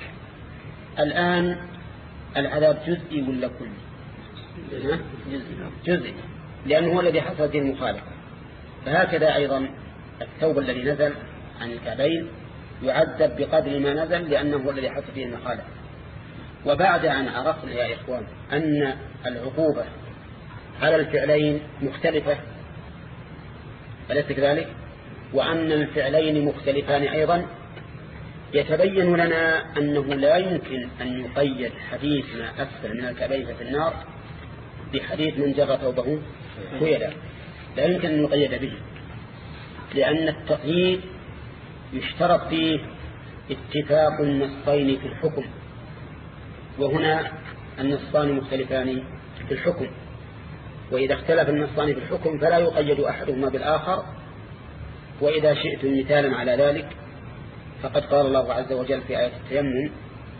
الآن العذاب جزئي ولا كلي؟ جزئي، لأنه هو الذي حصل فيه المخالفة. فهكذا أيضا الثوب الذي نزل عن الكعبين يعذب بقدر ما نزل لأنه هو الذي حصل فيه المخالفة. وبعد أن عرفنا يا إخوان أن العقوبة على الفعلين مختلفة أليس كذلك؟ وأن الفعلين مختلفان أيضا، يتبين لنا أنه لا يمكن أن يقيد حديث ما أسفل من الكعبين في النار بحديث من جر ثوبه خيلا، لا يمكن أن يقيد به، لأن التقييد يشترط فيه اتفاق النصين في الحكم، وهنا النصان مختلفان في الحكم، وإذا اختلف النصان في الحكم فلا يقيد أحدهما بالآخر. وإذا شئتم مثالا على ذلك فقد قال الله عز وجل في آية التيمم: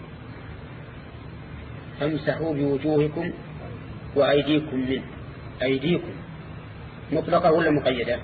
فامسحوا بوجوهكم وأيديكم منه. أيديكم مطلقة ولا مقيدة؟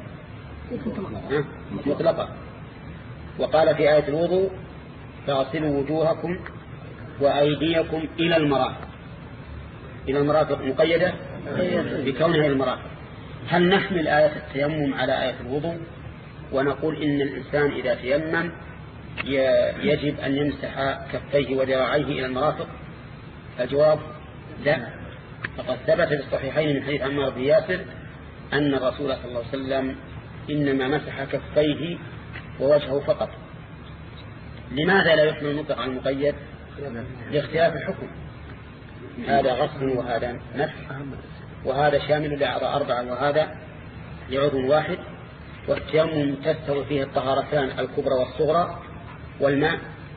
مطلقة. وقال في آية الوضوء: فاغسلوا وجوهكم وأيديكم إلى المرافق. إلى المرافق مقيدة بكونها إلى المرافق. هل نحمل آية التيمم على آية الوضوء ونقول إن الإنسان إذا تيمم يجب أن يمسح كفيه وذراعيه إلى المرافق؟ الجواب لا. فقد ثبت في الصحيحين من حديث عمار بن ياسر أن الرسول صلى الله عليه وسلم إنما مسح كفيه ووجهه فقط. لماذا لا يحمل المطلق على المقيد؟ لاختلاف الحكم، هذا غسل وهذا مسح، وهذا شامل لأعضاء 4 وهذا لعضو واحد. والتيمم تستوي فيه الطهارتان الكبرى والصغرى. والماء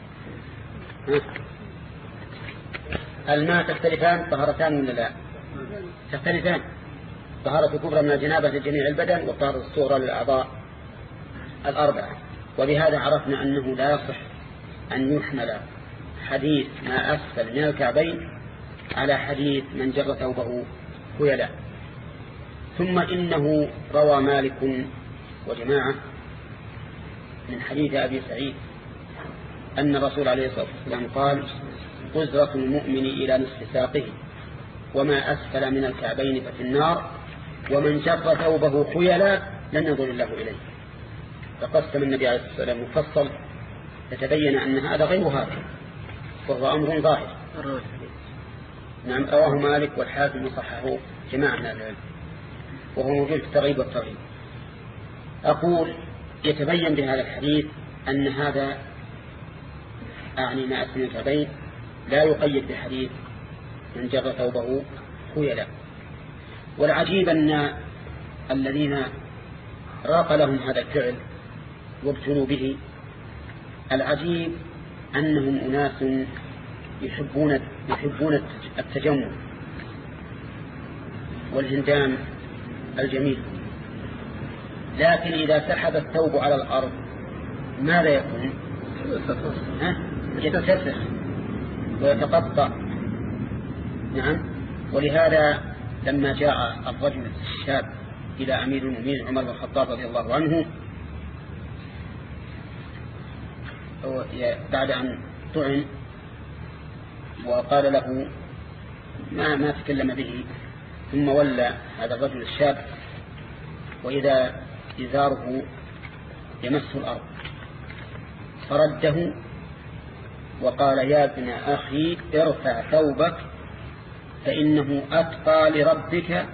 الماء تختلفان طهارتان ولا لا؟ تختلفان. طهارة الكبرى من الجنابة لجميع البدن، والطهارة الصغرى للأعضاء 4. وبهذا عرفنا أنه لا يصح أن يحمل حديث ما أسفل من الكعبين على حديث من جر ثوبه خيلا. ثم إنه روى مالك وجماعة من حديث أبي سعيد أن الرسول عليه الصلاة والسلام قال: قزرة المؤمن إلى نصف ساقه، وما أسفل من الكعبين ففي النار، ومن جر ثوبه خيلا لن ينظر الله إليه. فقسم النبي عليه الصلاة والسلام مفصل، فتبين أن هذا غير هذا، وهو أمر ظاهر. نعم، رواه مالك والحاكم وصححه جماعة من العلم، وهو موجود في الترغيب والترهيب. أقول يتبين بهذا الحديث أن هذا أعني ما أسفل الكعبين لا يقيد بحديث من جر ثوبه خيلا. والعجيب أن الذين راق لهم هذا الفعل وابتلوا به، العجيب أنهم أناس يحبون التجمل والهندام الجميل. لكن إذا سحب الثوب على الأرض ماذا يكون؟ يتسخ ويتقطع. نعم. ولهذا لما جاء الرجل الشاب إلى أمير المؤمنين عمر بن الخطاب رضي الله عنه بعد أن طعن وقال له ما تكلم به، ثم ولى هذا الرجل الشاب وإذا إزاره يمس الأرض فرده وقال: يا ابن أخي ارفع ثوبك فإنه أتقى لربك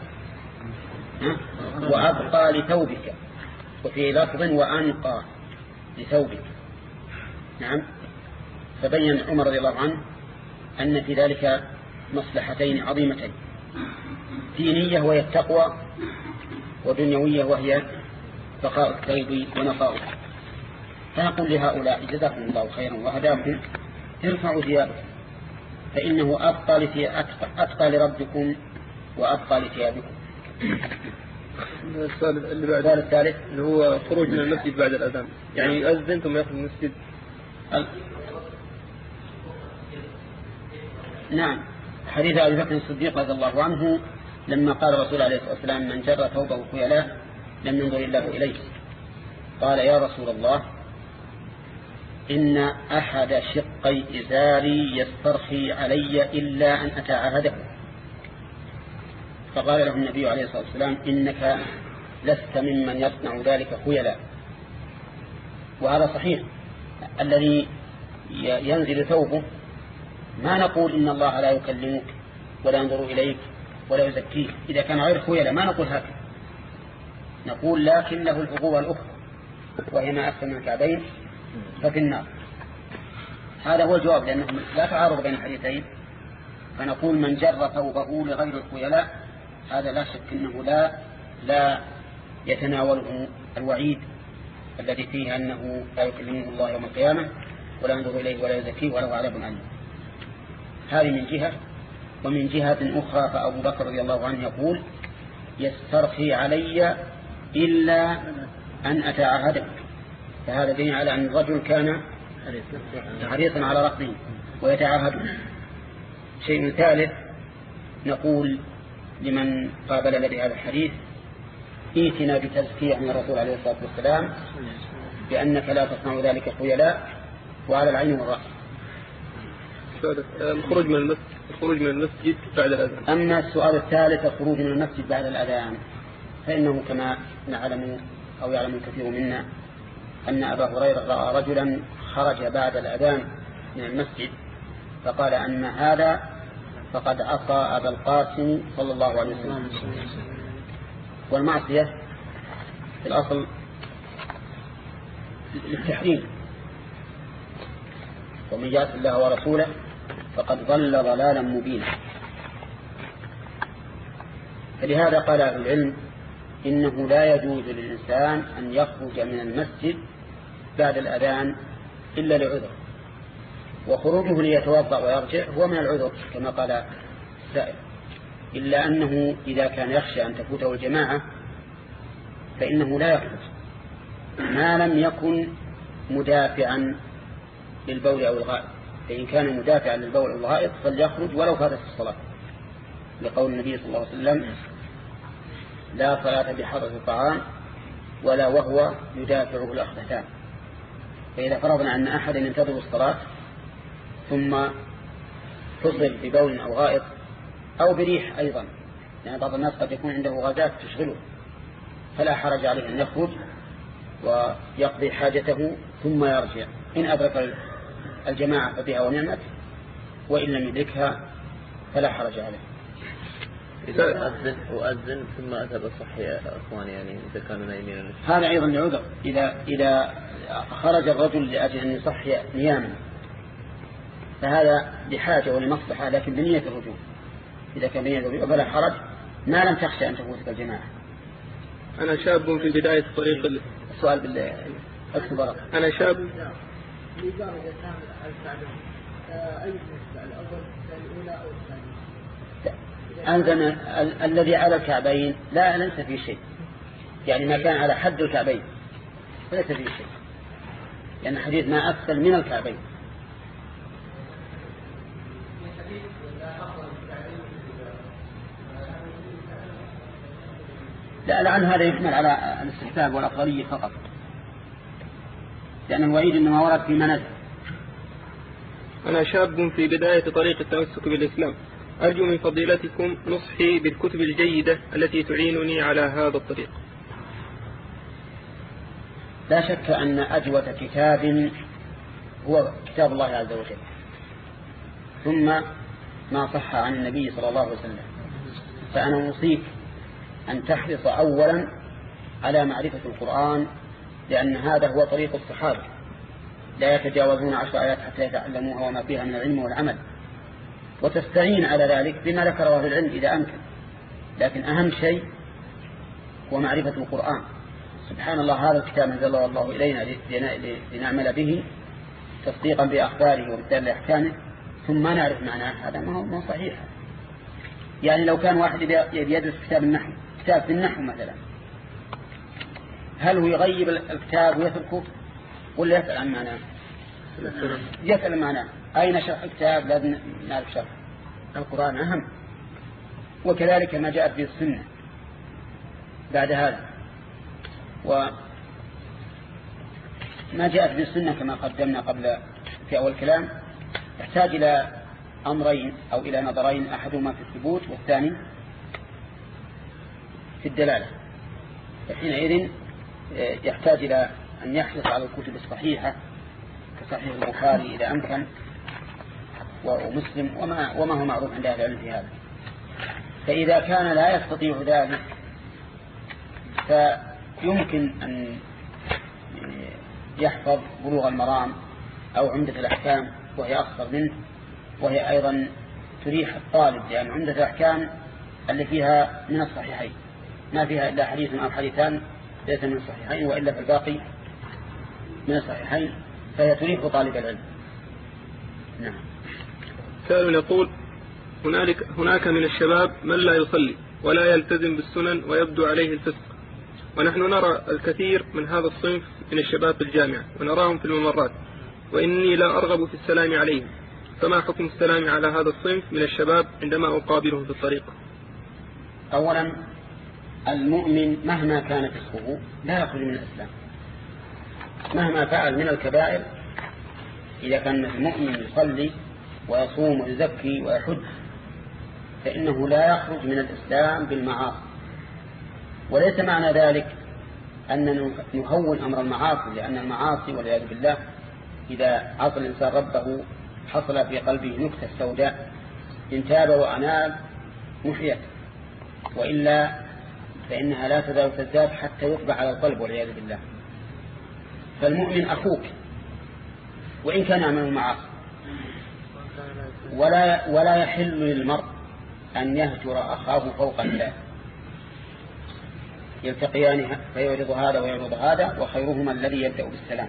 وأبقى لثوبك، وفي لفظ وأنقى لثوبك. نعم. فبين عمر رضي الله عنه أن في ذلك مصلحتين عظيمتين، دينية وهي التقوى، ودنيوية وهي بقاء الثوب ونقاؤه. فنقول لهؤلاء: جزاكم الله خيرا وهداكم، ارفعوا ثيابكم فإنه أتقى لربكم وأبقى لثيابكم. السؤال اللي بعد الثالث اللي هو خروج من المسجد بعد الأذان، يعني يؤذن ثم يخرج من المسجد. نعم. حديث أبي بكر الصديق رضي الله عنه لما قال الرسول عليه الصلاة والسلام: من جر ثوبه خيلاء لم ينظر الله إليه. قال: يا رسول الله، إن أحد شقي إزاري يسترخي علي إلا أن أتعاهده. فقال له النبي عليه الصلاة والسلام: إنك لست ممن يصنع ذلك خيلاء. وهذا صحيح. الذي ينزل ثوبه ما نقول إن الله لا يكلمك ولا ينظر إليك ولا يزكيك إذا كان غير خيلاء، ما نقول هكذا، نقول لكن له العقوبة الأخرى وهي ما أسفل من الكعبين ففي النار. هذا هو الجواب، لأنه لا تعارض بين الحديثين. فنقول: من جر ثوبه لغير الخيلاء هذا لا شك أنه لا يتناوله الوعيد الذي فيه أنه لا يكلمه الله يوم القيامة ولا ينظر إليه ولا يزكيه وله عذاب أليم. هذه من جهة. ومن جهة أخرى فأبو بكر رضي الله عنه يقول: يسترخي علي إلا أن أتعاهده. فهذا دليل على أن الرجل كان حريصا على رفضه ويتعاهده. شيء ثالث نقول لمن قابل لدي هذا الحديث: ائتنا بتزكية من الرسول عليه الصلاة والسلام بأنك لا تصنع ذلك خيلاء، وعلى العين والرأس. الخروج من المسجد بعد الأذان. أما السؤال الثالث: الخروج من المسجد بعد الأذان، فإنه كما نعلم أو يعلم الكثير منا أن أبا هريرة رأى رجلا خرج بعد الأذان من المسجد فقال: أن هذا فقد عصى أبا القاسم صلى الله عليه وسلم. والمعصية في الأصل للتحريم، ومن يعص الله ورسوله فقد ضل ضلالا مبينا. فلهذا قال أهل العلم: إنه لا يجوز للإنسان أن يخرج من المسجد بعد الأذان إلا لعذر، وخروجه ليتوضأ ويرجع هو من العذر كما قال السائل، إلا أنه إذا كان يخشى أن تفوته الجماعة فإنه لا يخرج ما لم يكن مدافعا للبول أو الغائط. فإن كان مدافعا للبول أو الغائط فليخرج ولو فاتت الصلاة، لقول النبي صلى الله عليه وسلم: لا صلاة بحضرة الطعام ولا وهو يدافعه الأخبثان. فإذا فرضنا أن أحد ينتظر الصلاة ثم تصل ببول أو غائط أو بريح أيضا، يعني بعض الناس قد يكون عنده غازات تشغله، فلا حرج عليه أن يخرج ويقضي حاجته ثم يرجع. إن أدرك الجماعة فبها ونعمت، وإن لم يدركها فلا حرج عليه. إذا أذن ثم أذهب الصحي يا أخواني، يعني إذا كانوا نايمين هذا أيضا لعذر. إذا خرج الرجل لأجل أن يصحي نياما فهذا لحاجة ولمصلحة، لكن بنية الرجوع. إذا كان بنية الرجوع فلا حرج ما لم تخشى أن تفوتك الجماعة. أنا شاب في بداية طريق السؤال بالله أكبر. أنا شاب لدرجة كامل السعادة أي نسبة الأول الأولى أو الثانية؟ أنزل الذي على الكعبين لا ليس فيه شيء، يعني ما كان على حد الكعبين فليس فيه شيء، لأن حديث ما أسفل من الكعبين. لا لعل هذا يحمل على الاستحباب والأفضلية فقط، لأن الوعيد إنما ورد في منازل. أنا شاب في بداية طريق التمسك بالإسلام، أرجو من فضيلتكم نصحي بالكتب الجيدة التي تعينني على هذا الطريق. لا شك أن أجود كتاب هو كتاب الله عز وجل، ثم ما صح عن النبي صلى الله عليه وسلم. فأنا أوصيك أن تحرص أولا على معرفة القرآن، لأن هذا هو طريق الصحابة، لا يتجاوزون 10 آيات حتى يتعلموها وما فيها من العلم والعمل، وتستعين على ذلك بما ذكره أهل العلم إذا أمكن، لكن أهم شيء هو معرفة القرآن. سبحان الله، هذا الكتاب أنزل الله إلينا لنعمل به تصديقا بأخباره وبالتالي لأحكامه، ثم ما نعرف معناه، هذا ما هو صحيح. يعني لو كان واحد يدرس كتاب النحو، كتاب في النحو مثلا، هل هو يغيب الكتاب ويتركه ولا يسأل عن معناه؟ يسأل معناه. أين شرح الكتاب؟ لازم نعرف شرح. القرآن أهم، وكذلك ما جاءت به السنة بعد هذا، وما جاءت به السنة كما قدمنا قبل في أول كلام يحتاج إلى أمرين أو إلى نظرين، أحدهما في الثبوت والثاني في الدلالة. فحينئذ يحتاج إلى أن يحرص على الكتب الصحيحة كصحيح البخاري إذا أمكن ومسلم وما هو معروف عند أهل العلم في هذا. فإذا كان لا يستطيع ذلك فيمكن أن يحفظ بلوغ المرام أو عمدة الأحكام وهي أخطر منه، وهي أيضا تريح الطالب، لأن عمدة الأحكام اللي فيها من الصحيحين ما فيها إلا حديث أو حديثان ليس من الصحيحين، وإلا في الباقي من الصحيحين، فهي تريح طالب العلم. نعم. سائل يقول: هناك من الشباب من لا يصلي ولا يلتزم بالسنن ويبدو عليه الفسق، ونحن نرى الكثير من هذا الصنف من الشباب في الجامعة ونراهم في الممرات، وإني لا أرغب في السلام عليهم، فما حكم السلام على هذا الصنف من الشباب عندما أقابلهم في الطريق؟ أولا، المؤمن مهما كان فسقه لا يخرج من الإسلام، مهما فعل من الكبائر. إذا كان المؤمن يصلي ويصوم ويزكي ويحج فإنه لا يخرج من الإسلام بالمعاصي. وليس معنى ذلك أن نهون أمر المعاصي، لأن المعاصي والعياذ بالله إذا عصى الإنسان ربه حصل في قلبه نكتة سوداء، إن تاب وأناب محيت، وإلا فإنها لا تزال تزداد حتى يطبع على القلب والعياذ بالله. فالمؤمن أخوك وإن كان يعمل المعاصي، ولا يحل للمرء أن يهجر أخاه فوق الله، يلتقيان فيعرض هذا ويعرض هذا، وخيرهما الذي يبدأ بالسلام.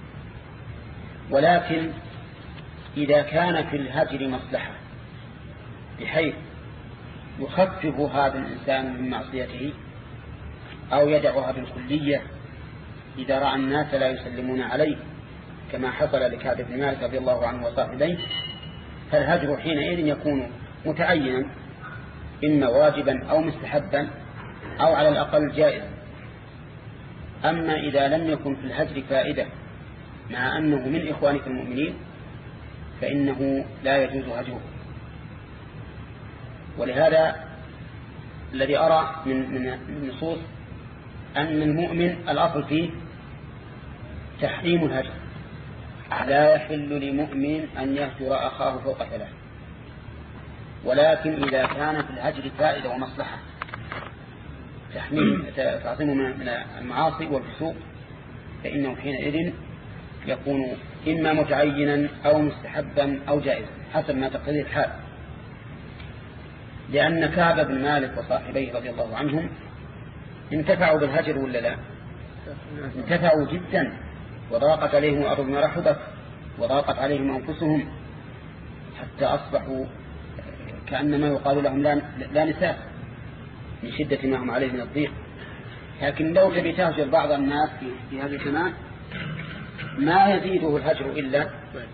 ولكن إذا كان في الهجر مصلحة بحيث يخفف هذا الإنسان من معصيته أو يدعها بالكلية إذا رأى الناس لا يسلمون عليه كما حصل لكعب بن مالك رضي الله عنه وصاحبيه، فالهجر حينئذ يكون متعينا، إما واجبا أو مستحبا أو على الأقل جائزا. أما إذا لم يكن في الهجر فائدة مع أنه من إخوانك المؤمنين فإنه لا يجوز هجره. ولهذا الذي أرى من النصوص أن المؤمن الأصل فيه تحريم الهجر، لا يحل لمؤمن أن يهجر أخاه فوق 3. ولكن إذا كان في الهجر فائدة ومصلحة تعصمه من المعاصي والفسوق فإنه حينئذ يكون إما متعينا أو مستحبا أو جائزا حسب ما تقتضي الحال. لأن كعب بن مالك وصاحبيه رضي الله عنهم انتفعوا بالهجر ولا لا؟ انتفعوا جدا، وضاقت عليهم الأرض ما رحبت وضاقت عليهم أنفسهم حتى أصبحوا كأنما يقال لهم لا نساء من شدة ما هم عليه من الضيق. لكن لو تبي تهجر بعض الناس في هذا الزمان ما يزيده الهجر إلا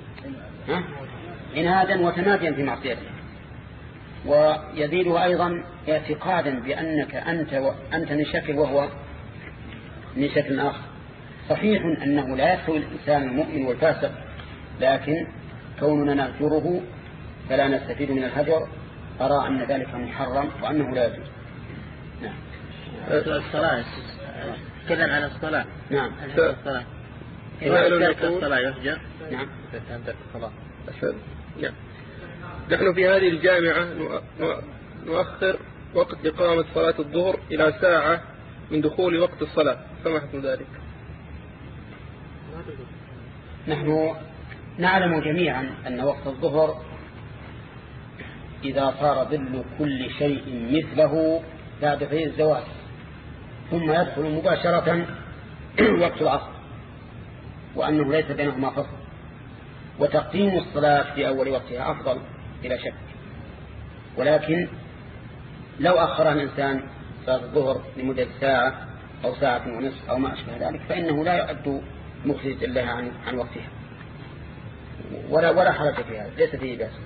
عنادا وتماديا في معصيته، ويزيده أيضا اعتقادا بأنك أنت من شكل وهو من شكل آخر. صحيح أنه لا يستوي الإنسان المؤمن والفاسق، لكن كوننا نهجره فلا نستفيد من الهجر أرى أن ذلك محرم وأنه لا يجوز. نعم. الصلاة كذا على الصلاة. نعم. الصلاة إذا الصلاة يهجر. نعم. الصلاة. نعم. نحن في هذه الجامعة نؤخر وقت إقامة صلاة الظهر إلى ساعة من دخول وقت الصلاة، فما حكم ذلك؟ نحن نعلم جميعا أن وقت الظهر إذا صار ظل كل شيء مثله بعد في الزواج، ثم يدخل مباشرة وقت العصر، وأنه ليس بينهما فصل، وتقديم الصلاة في أول وقتها أفضل بلا شك. ولكن لو أخر الإنسان صلاة الظهر لمدة ساعة أو ساعة ونصف أو ما أشبه ذلك فإنه لا يؤد مخرج لها عن وقتها، ولا حرج في هذا، ليس فيه بأس.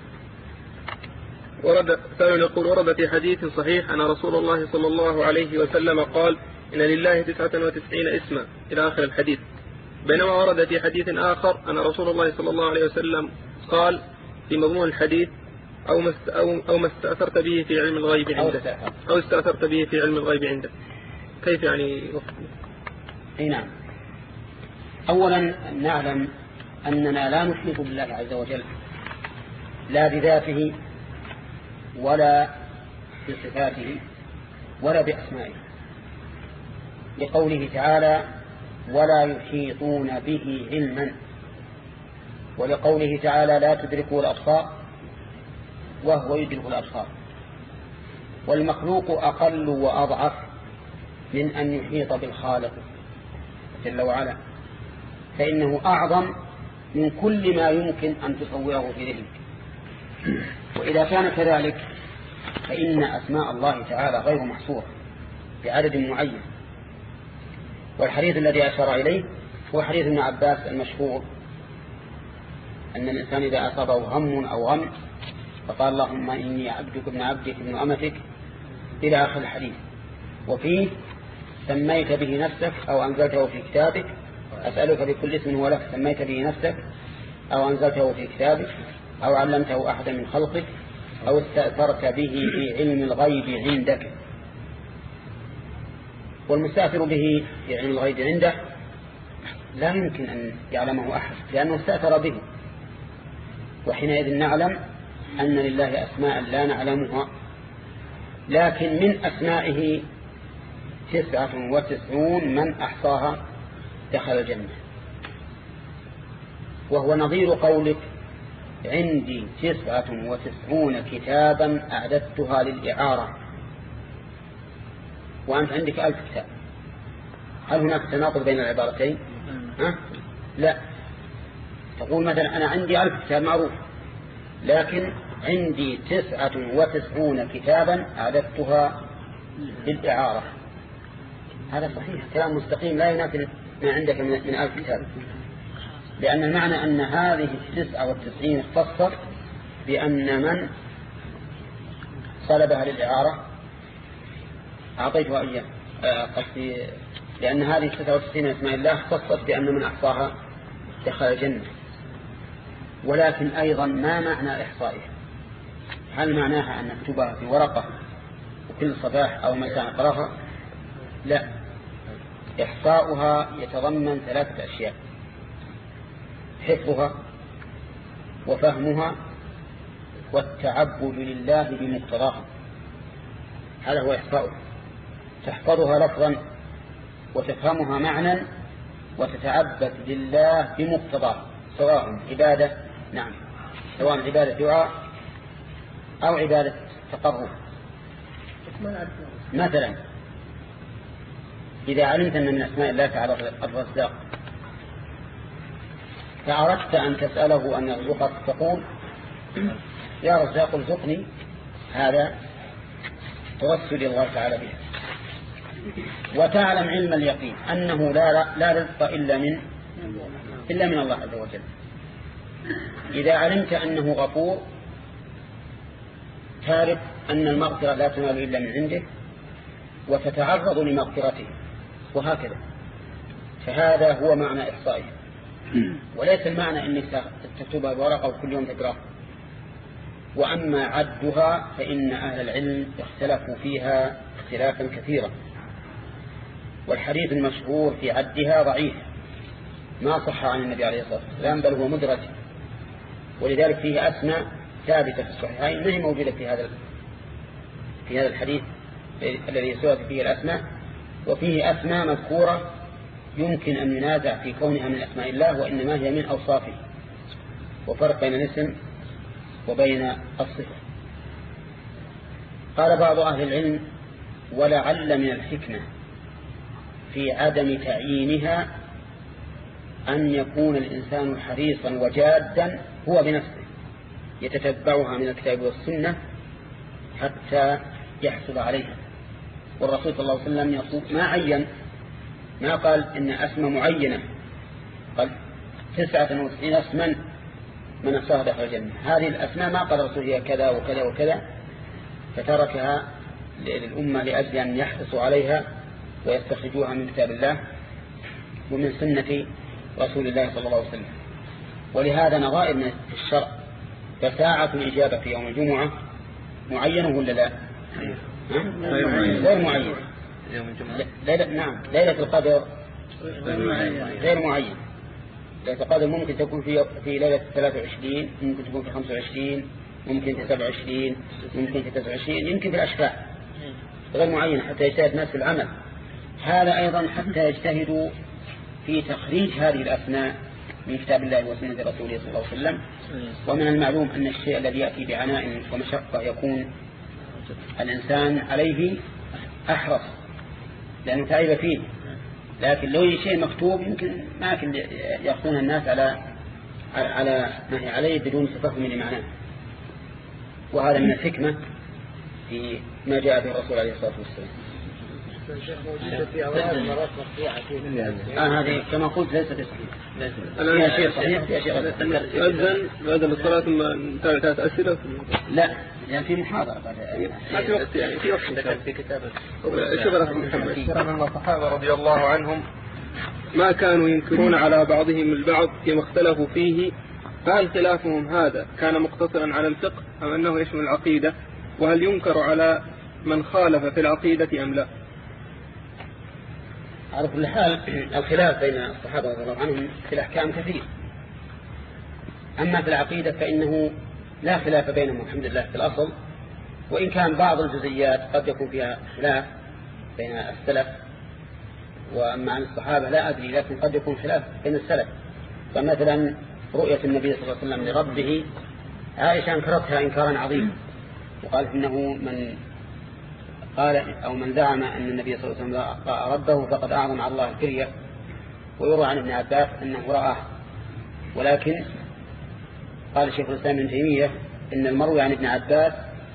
ورد في حديث صحيح أن رسول الله صلى الله عليه وسلم قال إن لله 99 اسما إلى آخر الحديث، بينما ورد في حديث آخر أن رسول الله صلى الله عليه وسلم قال في مضمون الحديث أو ما استأثرت به في علم الغيب عندك، أو استأثرت به في علم الغيب عندك. كيف يعني؟ أي نعم. أولا نعلم أننا لا نحيط بالله عز وجل لا بذاته ولا بصفاته ولا بأسمائه، لقوله تعالى ولا يحيطون به علما، ولقوله تعالى لا تدركوا الأبصار وهو يدرك الأبصار. والمخلوق أقل وأضعف من أن يحيط بالخالق جل وعلا، فإنه أعظم من كل ما يمكن أن تصوره في ذهنك. وإذا كان كذلك فإن أسماء الله تعالى غير محصورة بعدد معين. والحديث الذي أشار إليه هو حديث ابن عباس المشهور أن الإنسان إذا أصابه هم أو غم فقال اللهم إني عبدك ابن عبدك ابن أمتك إلى آخر الحديث، وفيه سميت به نفسك أو أنزلته في كتابك، أسألك بكل اسم هو لك سميت به نفسك أو أنزلته في كتابك أو علمته أحدا من خلقك أو استأثرت به في علم الغيب عندك. والمستأثر به في علم الغيب عنده لا يمكن أن يعلمه أحد لأنه استأثر به، وحينئذ نعلم أن لله أسماء لا نعلمها، لكن من أسمائه 99 من أحصاها دخل الجنة، وهو نظير قولك عندي 99 كتابا أعددتها للإعارة وأنت عندك 1000 كتاب. هل هناك تناقض بين العبارتين؟ لا. تقول مثلا أنا عندي 1000 كتاب معروف، لكن عندي 99 كتابا أعددتها للإعارة. هذا صحيح، كلام مستقيم لا ينافي ما عندك من 1000 كتاب، لأن المعنى أن هذه 99 اختصت بأن من صلبها للإعارة أعطيتها إياه، قصدي لأن هذه 99 اسماء الله اختصت بأن من أحصاها دخل الجنة. ولكن أيضا ما معنى إحصائها؟ هل معناها أن نكتبها في ورقة وكل صباح أو مساء نقرأها؟ لا، إحصاؤها يتضمن 3 أشياء: حفظها وفهمها والتعبد لله بمقتضاها. هذا هو إحصاؤها، تحفظها لفظا وتفهمها معنى وتتعبد لله بمقتضاها، سواء عبادة سواء عبادة دعاء أو عبادة تقرب. مثلا إذا علمت أن من أسماء الله تعالى الرزاق فأردت أن تسأله أن يرزقك تقول يا رزاق ارزقني هذا توسل الله تعالى بها. وتعلم علم اليقين أنه لا رزق إلا من الله عز وجل. إذا علمت أنه غفور تعرف أن المغفرة لا تنال إلا من عنده وتتعرض لمغفرته، وهكذا. فهذا هو معنى إحصائه، وليس المعنى أنك تكتبها بورقة وكل يوم تقرأ. وأما عدها فإن أهل العلم اختلفوا فيها اختلافا كثيرا، والحديث المشهور في عدها ضعيف ما صح عن النبي عليه الصلاة والسلام، بل هو مدرج، ولذلك فيه أسماء ثابتة في الصحيحين ما هي موجودة في هذا الحديث الذي سئلت فيه الأسماء، وفيه أسماء مذكورة يمكن أن ينازع في كونها من أسماء الله وإنما هي من أوصافه، وفرق بين الاسم وبين الصفة. قال بعض أهل العلم: ولعل من الحكمة في عدم تعيينها أن يكون الإنسان حريصا وجادا هو بنفسه يتتبعها من الكتاب والسنة حتى يحصل عليها. والرسول صلى الله عليه وسلم يقول ما عين، ما قال إن أسمى معينة، قال 99 اسما من أصلها دخل الجنة. هذه الأسماء ما قال الرسول هي كذا وكذا وكذا، فتركها للأمة لأجل أن يحرصوا عليها ويستخرجوها من كتاب الله ومن سنة رسول الله صلى الله عليه وسلم. ولهذا نظائر من الشرع، فساعة الإجابة في يوم الجمعة معينة ولا لا؟ غير معين. نعم، ليلة القدر غير معين. ليلة القدر ممكن تكون في ليلة 23، ممكن تكون في 25، ممكن في 27، ممكن في 29، يمكن في الأشفاع، غير معين حتى يجتهد الناس في العمل. هذا أيضا حتى يجتهدوا في تخريج هذه الأسماء من كتاب الله وسنة رسوله صلى الله عليه وسلم. ومن المعلوم أن الشيء الذي يأتي بعناء ومشقة يكون الإنسان عليه أحرص لأنه تعب فيه، لكن لو شيء مكتوب يمكن ما يأخذون الناس على ما هي عليه بدون تفهم لمعناه. وهذا من الحكمة في ما جاء به الرسول عليه الصلاة والسلام. هذه كما قلت ليست صحيحة، فيها شيء صحيح فيها شيء غير صحيح. أذن بعد الصلاة ثم ثلاث أسئلة؟ لا، يعني في محاضرة ما في وقت، يعني في وقت في كتابة. شكرا محمد. الصحابة رضي الله عنهم ما كانوا ينكرون على بعضهم البعض فيما اختلفوا فيه، فهل خلافهم هذا كان مقتصرا على الفقه أم أنه يشمل العقيدة؟ وهل ينكر على من خالف في العقيدة أم لا؟ على كل حال الخلاف بين الصحابة رضي الله عنهم في الأحكام كثير، أما في العقيدة فإنه لا خلاف بينهم الحمد لله في الأصل، وإن كان بعض الجزئيات قد يكون فيها خلاف بين السلف، وأما عن الصحابة لا أدري، لكن قد يكون خلاف بين السلف. فمثلا رؤية النبي صلى الله عليه وسلم لربه، عائشة أنكرتها إنكارا عظيما، وقال إنه من قال أو من زعم أن النبي صلى الله عليه وسلم رأى ربه فقد أعظم على الله الكرية. ويروى عن ابن عباس أنه رآه، ولكن قال الشيخ الإسلام ابن تيمية إن المروي عن ابن عباس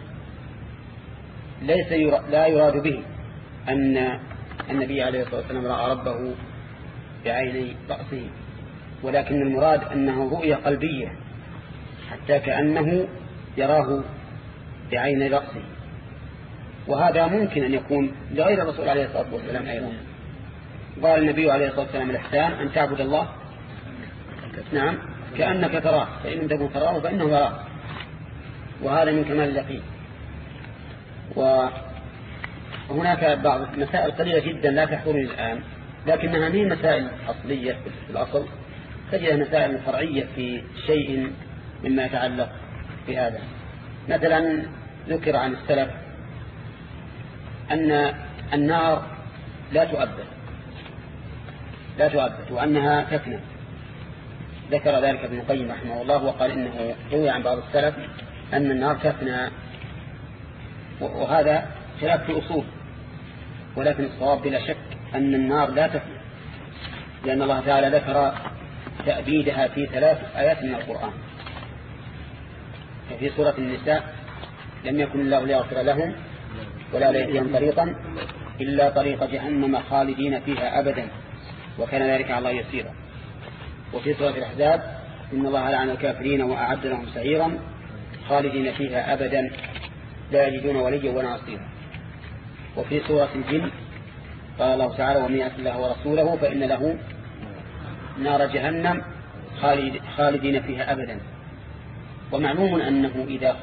لا يراد به أن النبي عليه الصلاة والسلام رأى ربه بعيني رأسه، ولكن المراد أنه رؤية قلبية حتى كأنه يراه بعين رأسه. وهذا ممكن أن يكون لغير الرسول عليه الصلاة والسلام أيضا. قال النبي عليه الصلاة والسلام الإحسان أن تعبد الله نعم كأنك تراه، فإن لم تكن تراه فإنه يراه، وهذا من كمال اليقين. وهناك بعض مسائل قليلة جدا لا تحضرني الآن، لكنها من مسائل أصلية في الأصل، تجد مسائل فرعية في شيء مما يتعلق بهذا. مثلا ذكر عن السلف أن النار لا تؤبد وأنها تفنى. ذكر ذلك ابن القيم رحمه الله، وقال إنه روي عن بعض السلف أن النار تفنى، وهذا خلاف في الأصول، ولكن الصواب بلا شك أن النار لا تفنى، لأن الله تعالى ذكر تأبيدها في 3 آيات من القرآن. في سورة النساء لم يكن الله ليغفر لهم ولا ليهديهم طريقا إلا طريق جهنم خالدين فيها أبدا وكان ذلك على الله يسيرا. وفي سورة الأحزاب إن الله لعن الكافرين وأعد لهم سعيرا خالدين فيها أبدا لا يجدون وليا ولا نصيرا. وفي سورة الجن قال الله تعالى ومن يعص الله ورسوله فإن له نار جهنم خالدين فيها أبدا. ومعلوم أنه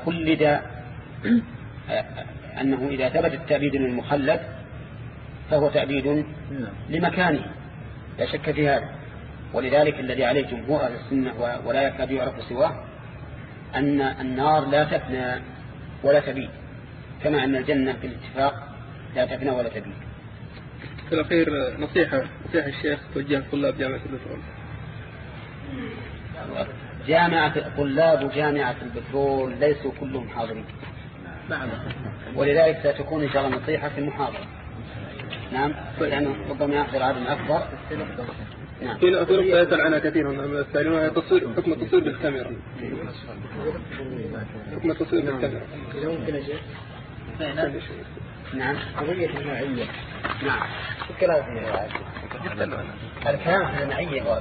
إذا ثبت التأبيد للمخلد فهو تأبيد لمكانه لا شك في هذا. ولذلك الذي عليه جمهور أهل السنة ولا يكاد يعرف سواه أن النار لا تفنى ولا تبيد كما أن الجنة بالاتفاق لا تفنى ولا تبيد. في الأخير نصيحة الشيخ توجه طلاب جامعة البترول. طلاب جامعة البترول ليسوا كلهم حاضرين، ولذلك ستكون إن شاء الله نصيحة في المحاضرة. نعم، لأنه ربما يحضر عدد أكبر. نعم. في نقطة يسأل عنها كثير من السائلين وهي حكم التصوير بالكاميرا. حكم التصوير بالكاميرا. نعم. قضية المعية. نعم. الكلام فيها. الكلام في المعية هو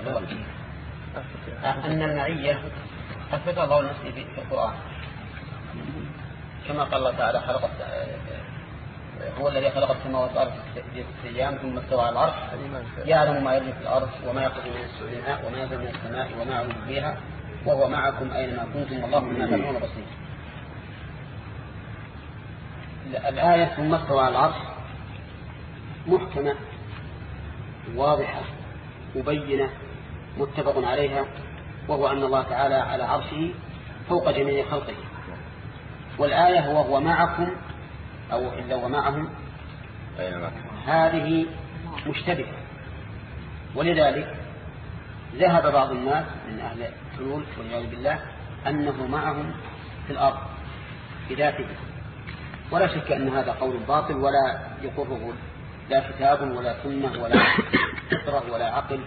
أن المعية أثبت الله لنفسه في القرآن كما قال الله تعالى هو الذي خلق السماوات والأرض في 6 أيام ثم استوى على العرش يعلم ما يلج في الأرض وما يخرج منها وما ينزل من السماء وما يعرج فيها وهو معكم أينما كنتم والله بما تعملون بصير. الآية ثم استوى على العرش محكمة واضحة مبينة متفق عليها، وهو أن الله تعالى على عرشه فوق جميع خلقه. والآية وهو معكم أو إلا ومعهم هذه مشتبهة، ولذلك ذهب بعض الناس من أهل الحلول والعياذ بالله أنه معهم في الأرض بذاته، ولا شك أن هذا قول باطل ولا يقره لا كتاب ولا سنة ولا فطرة ولا عقل،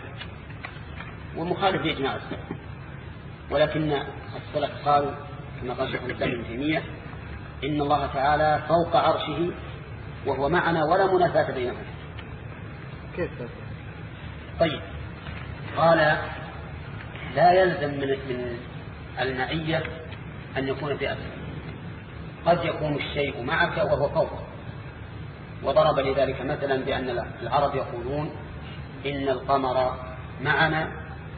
ومخالف لإجماع السلف. ولكن السلف قالوا كما قال شيخ الإسلام ابن تيمية إن الله تعالى فوق عرشه وهو معنا ولا منافاة بينهم. كيف؟ طيب، قال لا يلزم من المعية أن يكون في أسفل، قد يكون الشيء معك وهو فوق. وضرب لذلك مثلا بأن العرب يقولون إن القمر معنا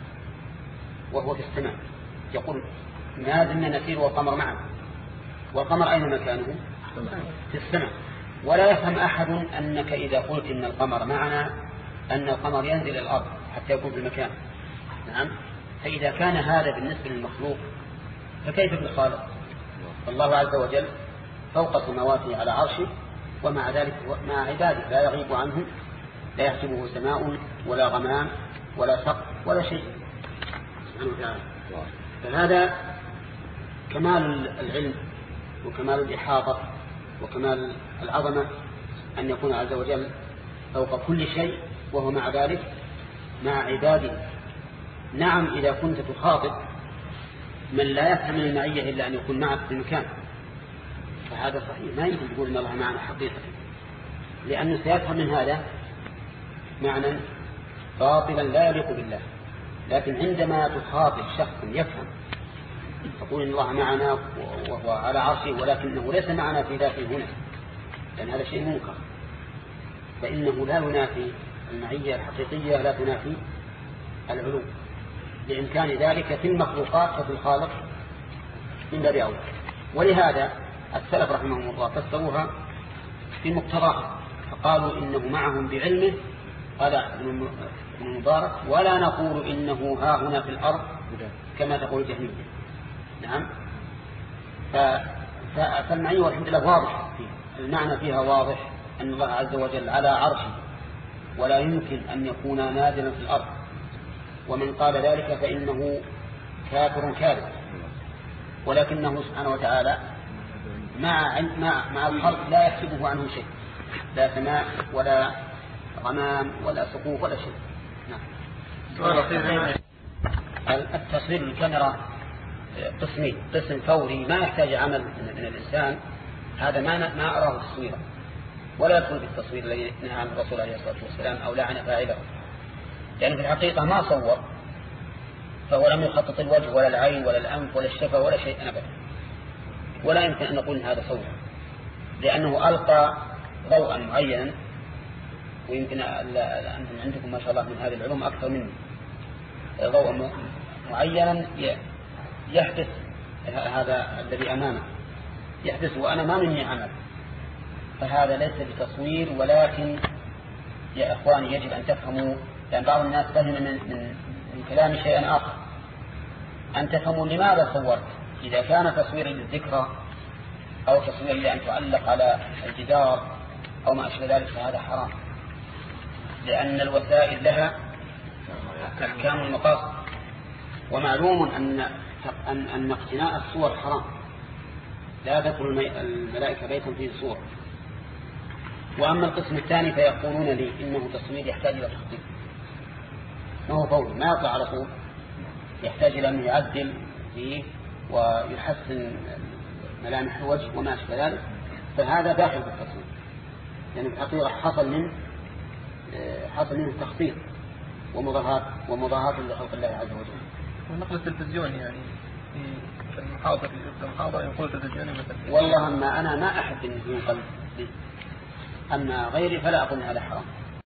وهو في السماء، يقول ما زلنا نسير والقمر معنا، والقمر أين مكانه؟ في السماء. ولا يفهم أحد أنك إذا قلت إن القمر معنا أن القمر ينزل الأرض حتى يكون في المكان. نعم. فإذا كان هذا بالنسبة للمخلوق فكيف بالخالق؟ الله عز وجل فوق سماواته على عرشه، ومع ذلك مع عباده لا يغيب عنه، لا يحسبه سماء ولا غمام ولا سقف ولا شيء سبحانه وتعالى. فهذا كمال العلم وكمال الإحاطة وكمال العظمة أن يكون عز وجل فوق كل شيء وهو مع ذلك مع عباده. نعم، إذا كنت تخاطب من لا يفهم المعية إلا أن يكون معك في المكان فهذا صحيح، ما يمكن تقول إن الله معنا حقيقة، لأنه سيفهم من هذا معنى باطلا لا يليق بالله. لكن عندما تخاطب شخص يفهم تقول إن الله معنا وهو على عرشه ولكنه ليس معنا في ذاته هنا، لأن هذا شيء منكر، فإنه لا ينافي المعية الحقيقية، لا تنافي العلو، لإمكان ذلك في المخلوقات وفي الخالق من باب أولى. ولهذا السلف رحمهم الله فسروها في مقتضاها فقالوا إنه معهم بعلمه، قال ابن المبارك ولا نقول إنه ها هنا في الأرض كما تقول جهمية. نعم. فالمعية والحمد لله واضح فيها، المعنى فيها واضح أن الله عز وجل على عرشه ولا يمكن أن يكون نازلا في الأرض، ومن قال ذلك فإنه كافر كاذب، ولكنه سبحانه وتعالى مع الخلق لا يحسبه عنه شيء، لا سماء ولا غمام ولا سقوف ولا شيء. نعم. التصوير بالكاميرا قسمين: قسم فوري ما يحتاج عمل من الإنسان هذا ما أراه تصويرا، ولا يدخل في التصوير الذي نهى عنه الرسول عليه الصلاة والسلام أو لعن فاعله، يعني في الحقيقة ما صور، فهو لم يخطط الوجه ولا العين ولا الأنف ولا الشفة ولا شيء أبدا، ولا يمكن أن نقول إن هذا صور، لأنه ألقى ضوءا معينا، ويمكن أنتم عندكم ما شاء الله من هذه العلوم أكثر مني، ضوءا معينا يحدث هذا الذي أمامه يحدث وأنا ما مني عمل، فهذا ليس بتصوير. ولكن يا إخواني يجب أن تفهموا، لأن بعض الناس فهم من كلام شيئا آخر، أن تفهموا لماذا صورت. إذا كان تصوير للذكرى أو تصوير لأن تعلق على الجدار أو ما أشبه ذلك فهذا حرام، لأن الوسائل لها أحكام المقاصد، ومعلوم أن اقتناء الصور حرام، لا تدخل الملائكة بيتا فيه صور. وأما القسم الثاني فيقولون لي إنه تصوير يحتاج إلى تخطيط، ما هو فوري، ما يطلع على طول، يحتاج إلى أن يعدل فيه ويحسن ملامح الوجه وما أشبه ذلك، فهذا داخل في التصوير، يعني الحقيقة حصل منه تخطيط ومضاهاة لخلق الله عز وجل. ونقل التلفزيون يعني في المحاضرة ينقل التلفزيوني مثلا. والله أما أنا ما أحب أن ينقل، أما غيري فلا أقول هذا حرام.